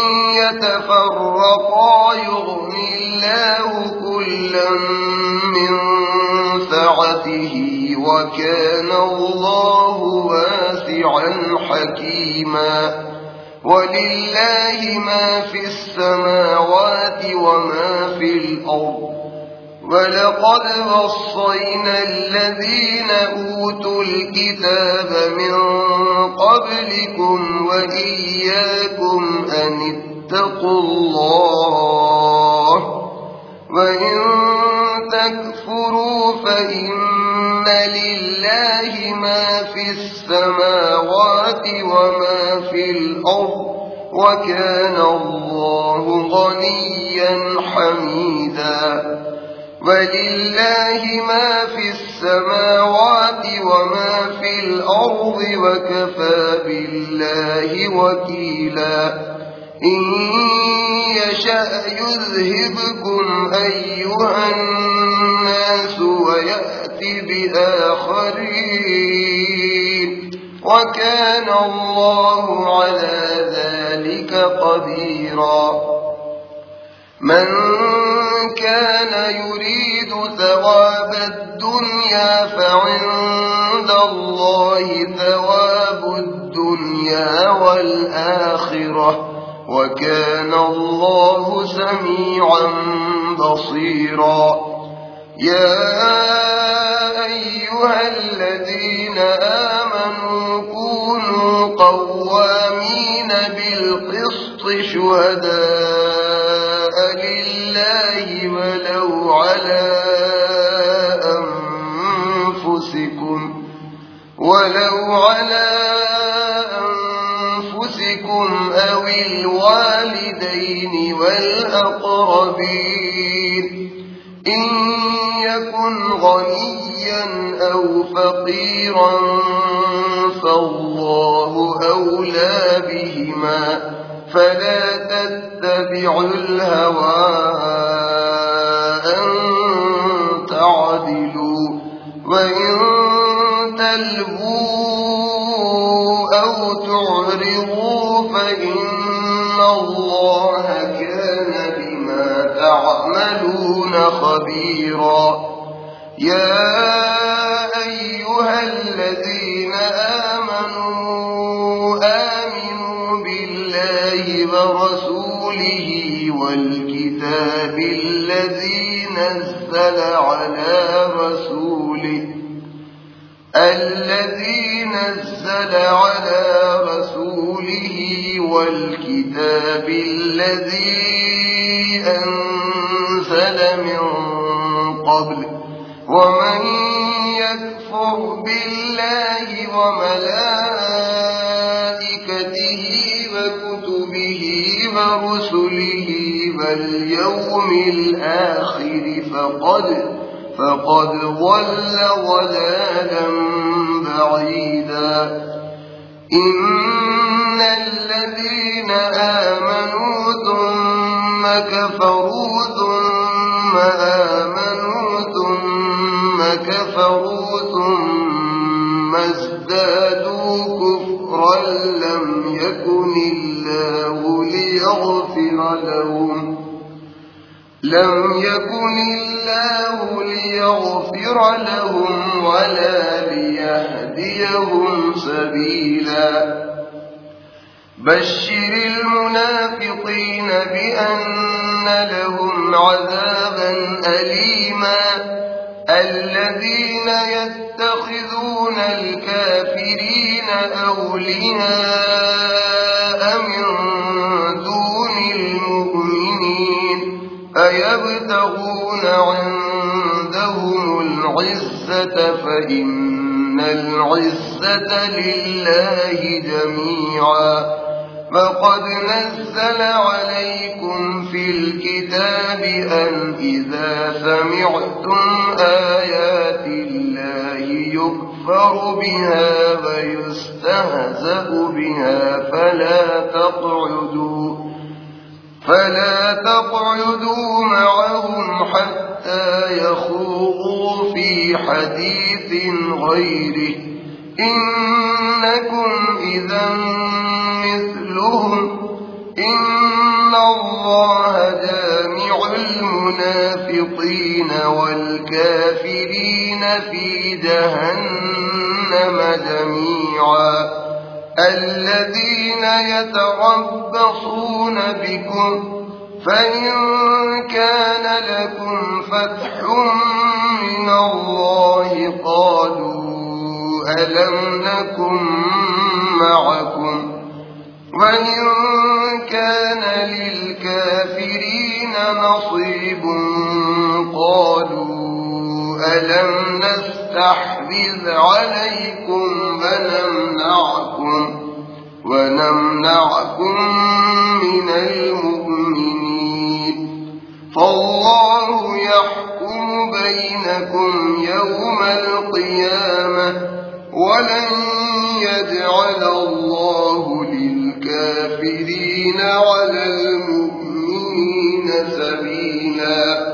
يتفرقا يغن الله كلا من سعته وكان الله واسعا حكيما ولله ما في السماوات وما في الأرض ولقد وصينا الذين أوتوا الكتاب من قبلكم وإياكم أن اتقوا الله وإن تكفروا فإن لله ما في السماوات وما في الأرض وكان الله غنيا حميدا ولله ما في السماوات وما في الأرض وكفى بالله وكيلا إن يشأ يذهبكم أيها الناس ويأتي بآخرين وكان الله على ذلك قديرا من كان يريد ثواب الدنيا فعند الله ثواب الدنيا والآخرة وكان الله سميعا بصيرا يا أيها الذين آمنوا كونوا قوامين بالقسط شهداء لله ولو على أنفسكم أو الوالدين والأقربين إن يكن غنيا أو فقيرا فالله أولى بهما فلا تتبعوا الهوى أن تعدلوا وإن تلووا أو تعرضوا فإن الله كان بما تعملون خبيرا يا أيها الذين آمنوا بالله ورسوله والكتاب الذي نزل على رسوله والكتاب الذي أنزل من قبل ومن يكفر بالله وملائكته وكتبه ورسله واليوم الآخر فقد ضل ضلالا بعيدا إن الذين آمنوا ثم كفروا ثم آمنوا ثم كفروا ثم ازدادوا كفرا لم يكن الله ليغفر لهم ولا ليهديهم سبيلا بشر المنافقين بأن لهم عذابا أليما الذين يتخذون الكافرين أولياء من أيبتغون عندهم العزة فإن العزة لله جميعا فقد نزل عليكم في الكتاب أن إذا سمعتم آيات الله يكفر بها ويستهزأ بها فلا تقعدوا معهم حتى يخوضوا في حديث غيره إنكم إذا مثلهم إن الله جامع المنافقين والكافرين في جهنم جميعا الذين يتربصون بكم فإن كان لكم فتح من الله قالوا ألم نكن معكم وإن كان للكافرين نصيب قالوا ألم نستحوذ عليكم ونمنعكم من المؤمنين فالله يحكم بينكم يوم القيامة ولن يجعل الله للكافرين على المؤمنين سبيلا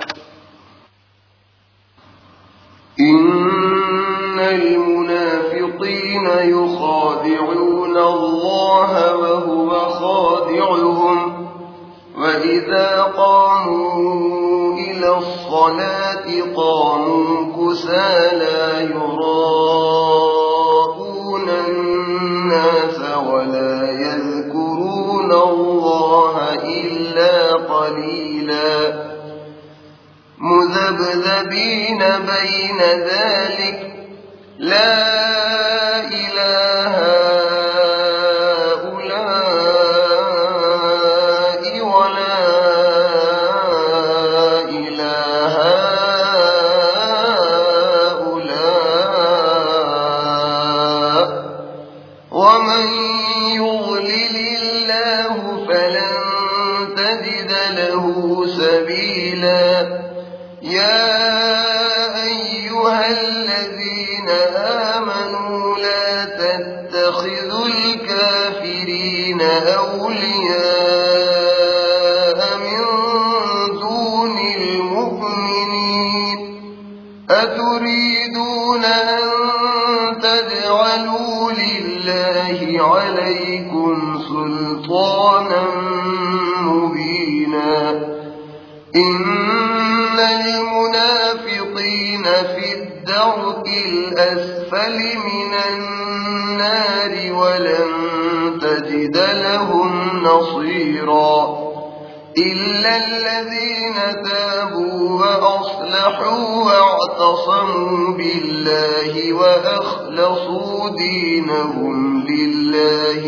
إن المنافقين يخادعون الله وهو خادعهم وإذا قاموا إلى الصلاة قاموا كسالى يراءون الناس ولا يذكرون الله إلا قليلا مذبذبين بين ذلك لا إله هؤلاء ولا إله هؤلاء ومن يضلل الله فلن تجد له سبيلا يا أيها الذين آمنوا لا تتخذوا الكافرين أولياء من دون المؤمنين أتريدون أن تجعلوا لله عليكم سلطانا مبينا إن المنافقين في الدرك الأسفل من النار ولن تجد لهم نصيرا إلا الذين تابوا وأصلحوا واعتصموا بالله وأخلصوا دينهم لله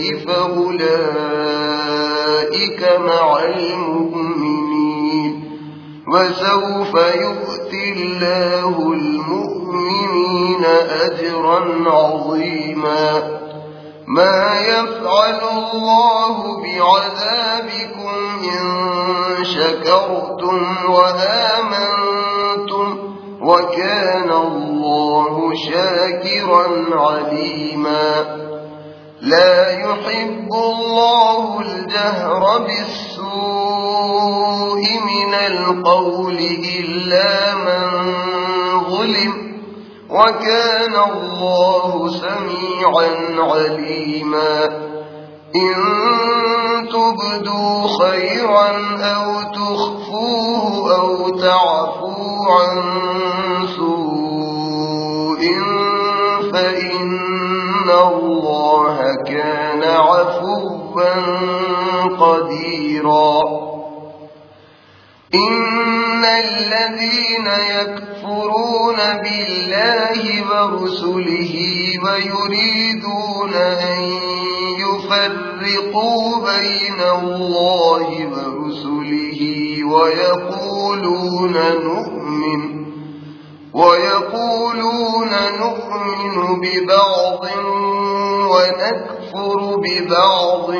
فأولئك مع المؤمنين وسوف يؤتي الله المؤمنين أجرا عظيما ما يفعل الله بعذابكم إن شكرتم وآمنتم وكان الله شاكرا عليما لا يحب الله الجهر بالسوء من القول إلا من ظلم وكان الله سميعا عليما إن تبدوا خيرا أو تخفوه أو تعفوا عن سوء فإن الله كان عفوا قديرا إن الذين يكفرون بالله ورسله ويريدون أن يفرقوا بين الله ورسله ويقولون نؤمن ببعض ونكفر ببعض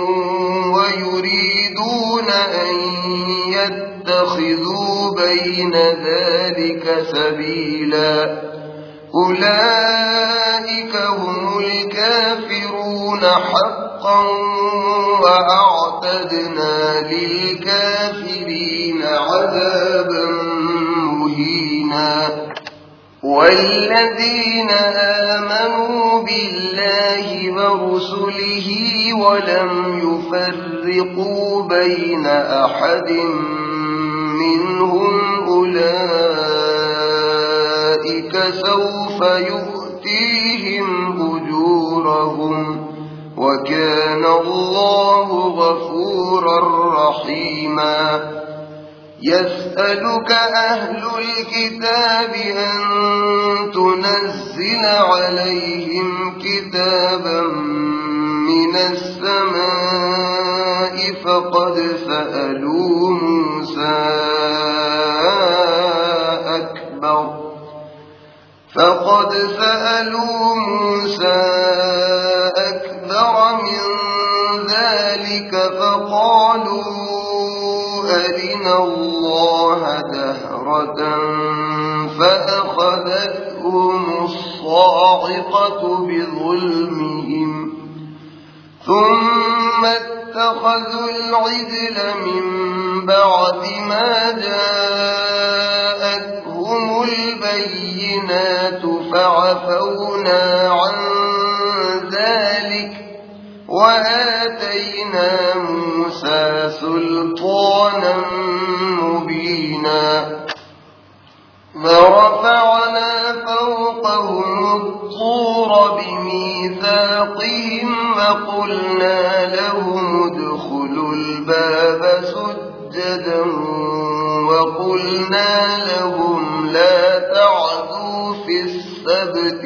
ويريدون أن يتخذوا بين ذلك سبيلا أولئك هم الكافرون حقا وأعتدنا للكافرين عذابا مهينا والذين آمنوا بالله ورسله ولم يفرقوا بين أحد منهم أولئك سوف يؤتيهم أجورهم وكان الله غفورا رحيما يسألك أهل الكتاب أن تنزل عليهم كتابا من السماء فقد سألوا موسى أكبر من ذلك فقالوا أرنا الله جهرة فأخذتهم الصاعقة بظلمهم ثم اتخذوا العجل من بعد ما جاءتهم البينات فعفونا عن ذلك وآتينا موسى سلطانا مبينا ورفعنا فوقهم الطور بميثاقهم وقلنا لهم ادخلوا الباب سجدا وقلنا لهم لا تعدوا في السبت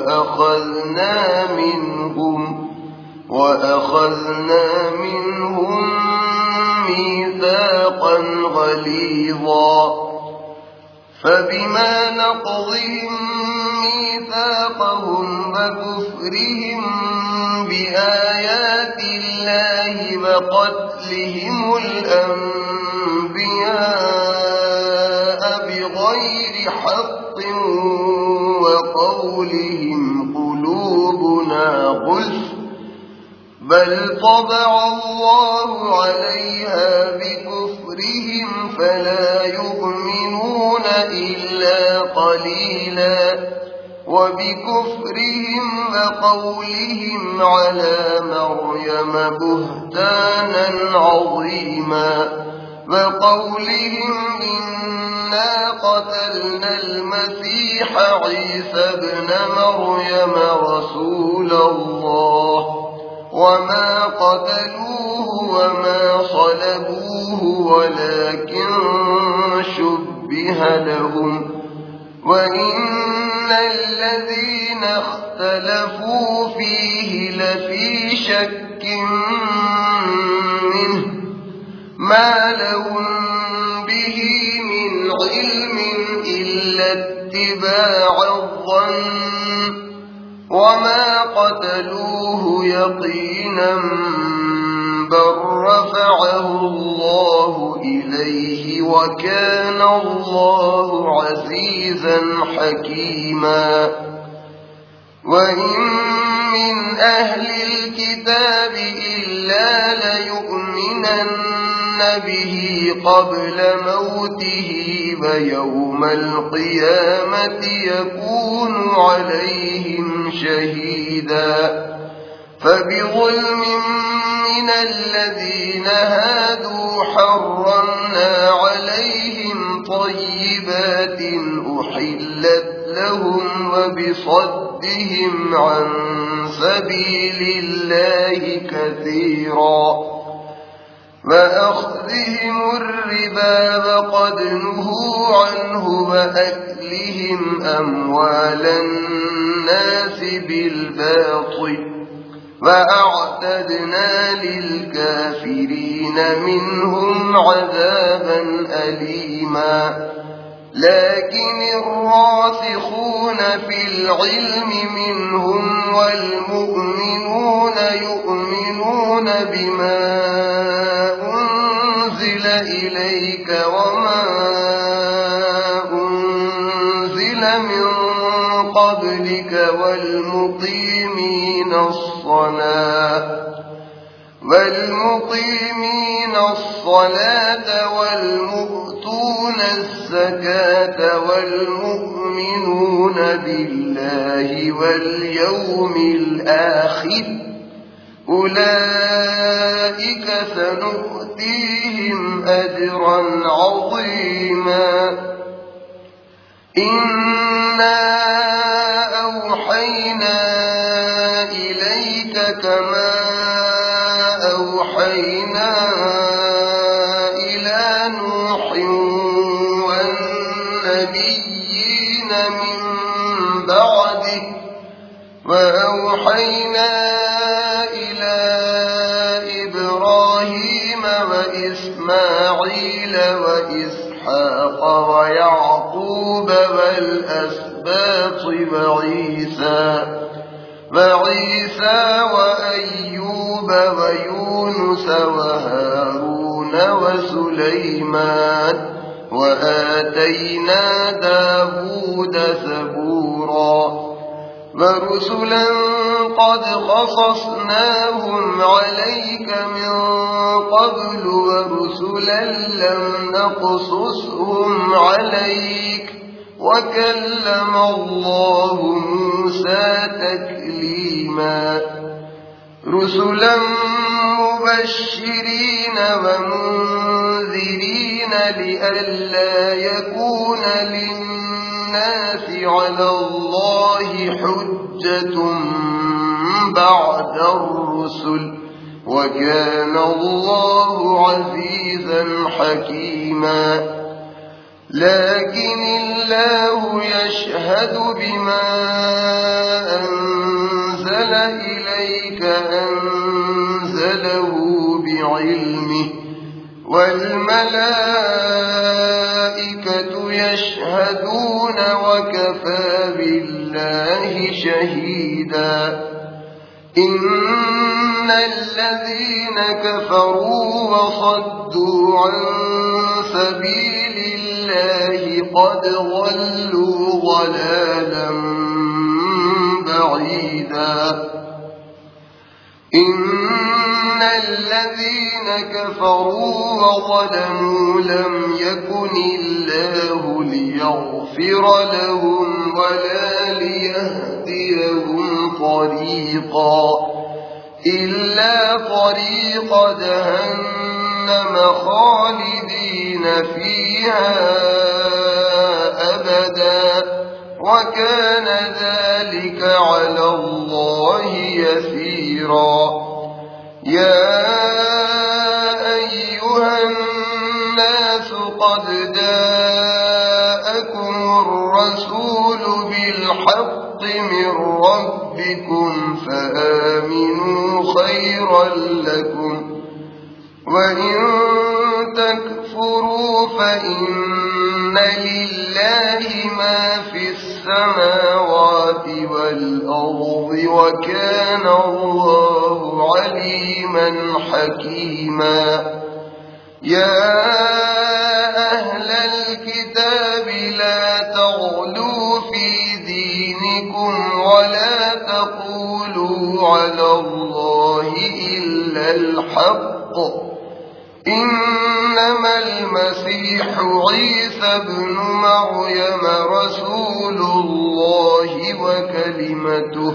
وأخذنا منهم ميثاقا غليظا فبما نقضهم ميثاقهم وكفرهم بآيات الله وقتلهم الأنبياء بغير حق وقولهم قلوبنا غلف بل طبع الله عليها بكفرهم فلا يؤمنون إلا قليلا وبكفرهم وقولهم على مريم بهتانا عظيما وقولهم إنا قتلنا المسيح عيسى ابن مريم رسول الله وما قتلوه وما صلبوه ولكن شبه لهم وإن الذين اختلفوا فيه لفي شك منه ما لهم به من علم إلا اتباع الظن وما قتلوه يقينا بل رفعه الله إليه وكان الله عزيزا حكيما وإن من أهل الكتاب إلا ليؤمنن به قبل موته ويوم القيامة يكون عليهم شهيدا فبظلم من الذين هادوا حرمنا عليهم طيبات أحلت لهم وبصدهم عن سبيل الله كثيرا وأخذهم الربا وقد نهوا عنه وأكلهم أموال الناس بالباطل وأعتدنا للكافرين منهم عذابا أليما لكن الراسخون في العلم منهم والمؤمنون يؤمنون بما أنزل إليك وما أنزل من قبلك والمقيمين الصلاة والمؤتون الزكاة والمؤمنون بالله واليوم الآخر أولئك سنؤتيهم أجرا عظيما إنا أوحينا إليك كما أوحينا إلى نوح والنبيين من بعده وأوحينا إلى إبراهيم وإسماعيل وإسحاق ويعقوب والأسباط وعيسى وأيوب ويونس وهارون وسليمان وآتينا داود زبورا ورسلا قد قصصناهم عليك من قبل ورسلا لم نقصصهم عليك وكلم الله موسى تكليما رسلا مبشرين ومنذرين لئلا يكون للناس على الله حجة بعد الرسل وكان الله عزيزا حكيما لكن الله يشهد بما أنزل إليك أنزله بعلمه والملائكة يشهدون وكفى بالله شهيدا إن الذين كفروا وصدوا عن سبيل الله قد ضلوا ضلالا بعيدا إن الذين كفروا وظلموا لم يكن الله ليغفر لهم ولا ليهديهم طريقا إلا طريق جهنم خالدين فيها أبدا وكان ذلك على الله يسيرا يا أيها الناس قد جاءكم الرسول بالحق من ربكم فآمنوا خيرا لكم وإن تكفروا فإن لله ما في السماوات والأرض وكان الله عليما حكيما يا أهل الكتاب لا تغلوا في دينكم ولا تقولوا على الله إلا الحق إنما المسيح عيسى ابن مريم رسول الله وكلمته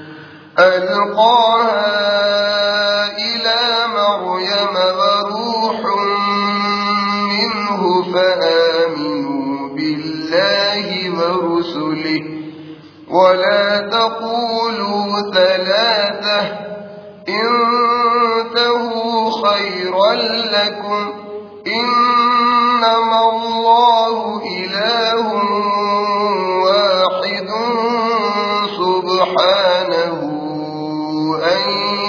ألقاها إلى مريم وروح منه فآمنوا بالله ورسله ولا تقولوا ثلاثة انتهوا خيرا لكم إنما الله إله واحد سبحانه أن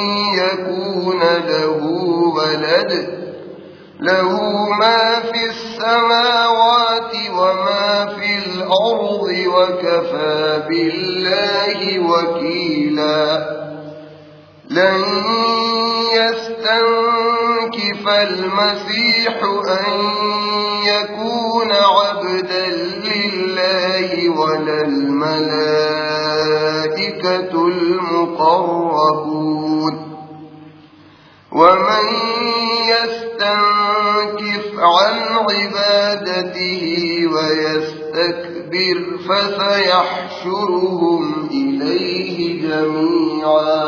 يكون له ولد له ما في السماوات وما في الأرض وكفى بالله وكيلا لن يستنكف المسيح أن يكون عبدا لله ولا الملائكة المقربون ومن يستنكف عن عبادته ويستكبر فسيحشرهم إليه جميعا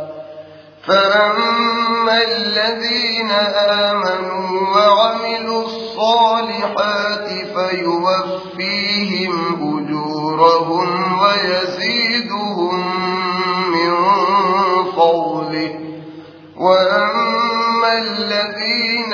فأما الذين آمنوا وعملوا الصالحات فيوفيهم أجورهم ويزيدهم من فضله وأما الذين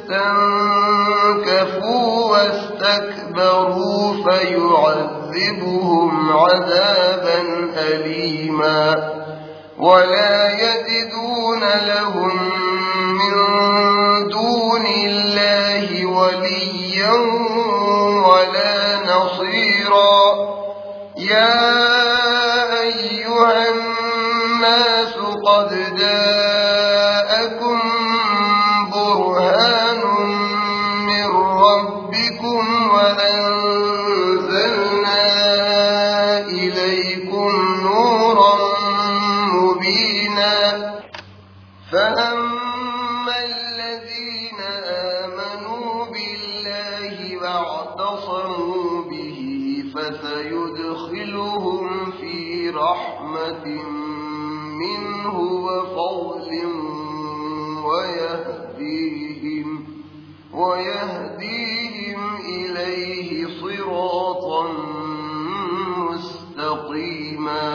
استنكفوا واستكبروا فيعذبهم عذابا أليما ولا يجدون لهم من دون الله وليا ولا نصيرا يا أيها الناس قد جاءكم برهان من ربكم وأنزلنا إليكم نورا مبينا فأما الذين آمنوا بالله واعتصموا به فسيدخلهم في رحمة منه وفضل ويهديهم إليه صراطا مستقيما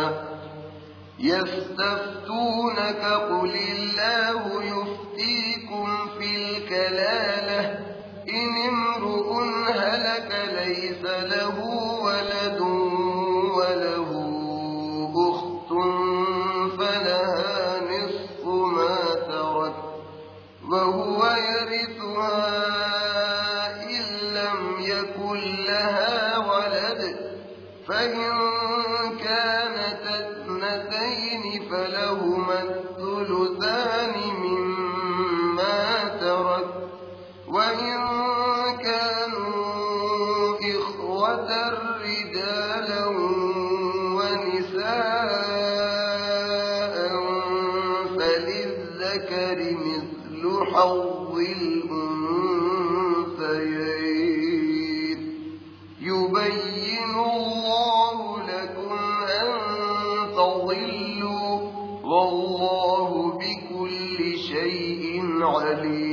يستفتونك قل الله يفتيكم في الكلالة إن امرؤ هلك ليس له ولد وله أخت فلها نصف ما ترك وهو يرثها إن لم يكن لها ولد فإن كانت اثنتين فلهما الثلثان مما ترك وإن كانوا إخوة رجالا ونساء فللذكر مثل حظ الأنثيين يبين الله لكم أن تضلوا والله بكل شيء عليم